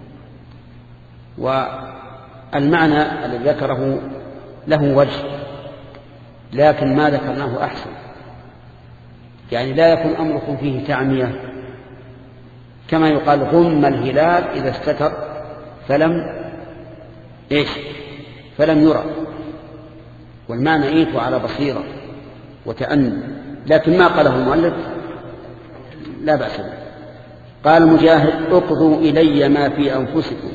والمعنى الذي ذكره له وجه، لكن ما ذكرناه أحسن، يعني لا يكن أمركم فيه تعمية، كما يقال: غم الهلال إذا استتر فلم إيش فلم يرى، والمعنى إيت على بصيرة وتأني، لكن ما قاله المؤلف لا بأس به. قال مجاهد: اقضوا إلي ما في أنفسكم.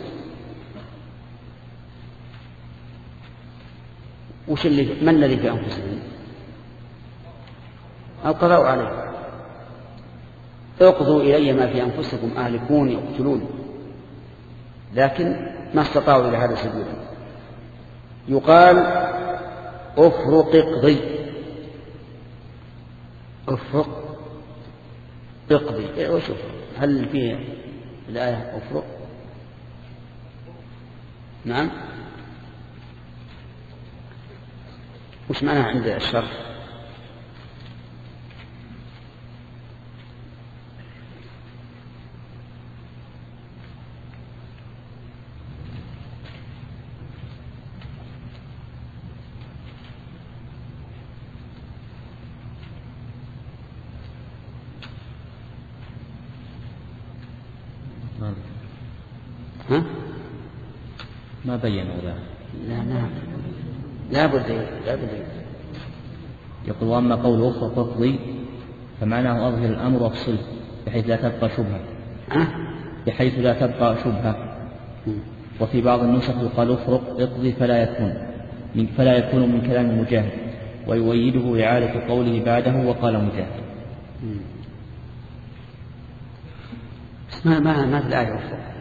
وش اللي ما الذي في أنفسهم؟ القضاء عليه. اقضوا إلي ما في أنفسكم أهلكوني اقتلوني، لكن ما استطاعوا إلى هذا سبيلا. يقال: افرق اقضي، افرق اقضي. وشوف هل فيه الآية افرق؟ نعم. وش معناها عند الشرح؟ ها؟ ما بينوا ذا. لا لا لا بد لا بد. يقول: واما قول افرق اقضي فمعناه اظهر الامر وافصله بحيث لا تبقى شبهه بحيث لا تبقى شبهه وفي بعض النسخ يقال: افرق اقضي فلا يكون من فلا يكون من كلام مجاهد، ويؤيده إعادة قوله بعده وقال مجاهد. ما ما ما في الآية افرق.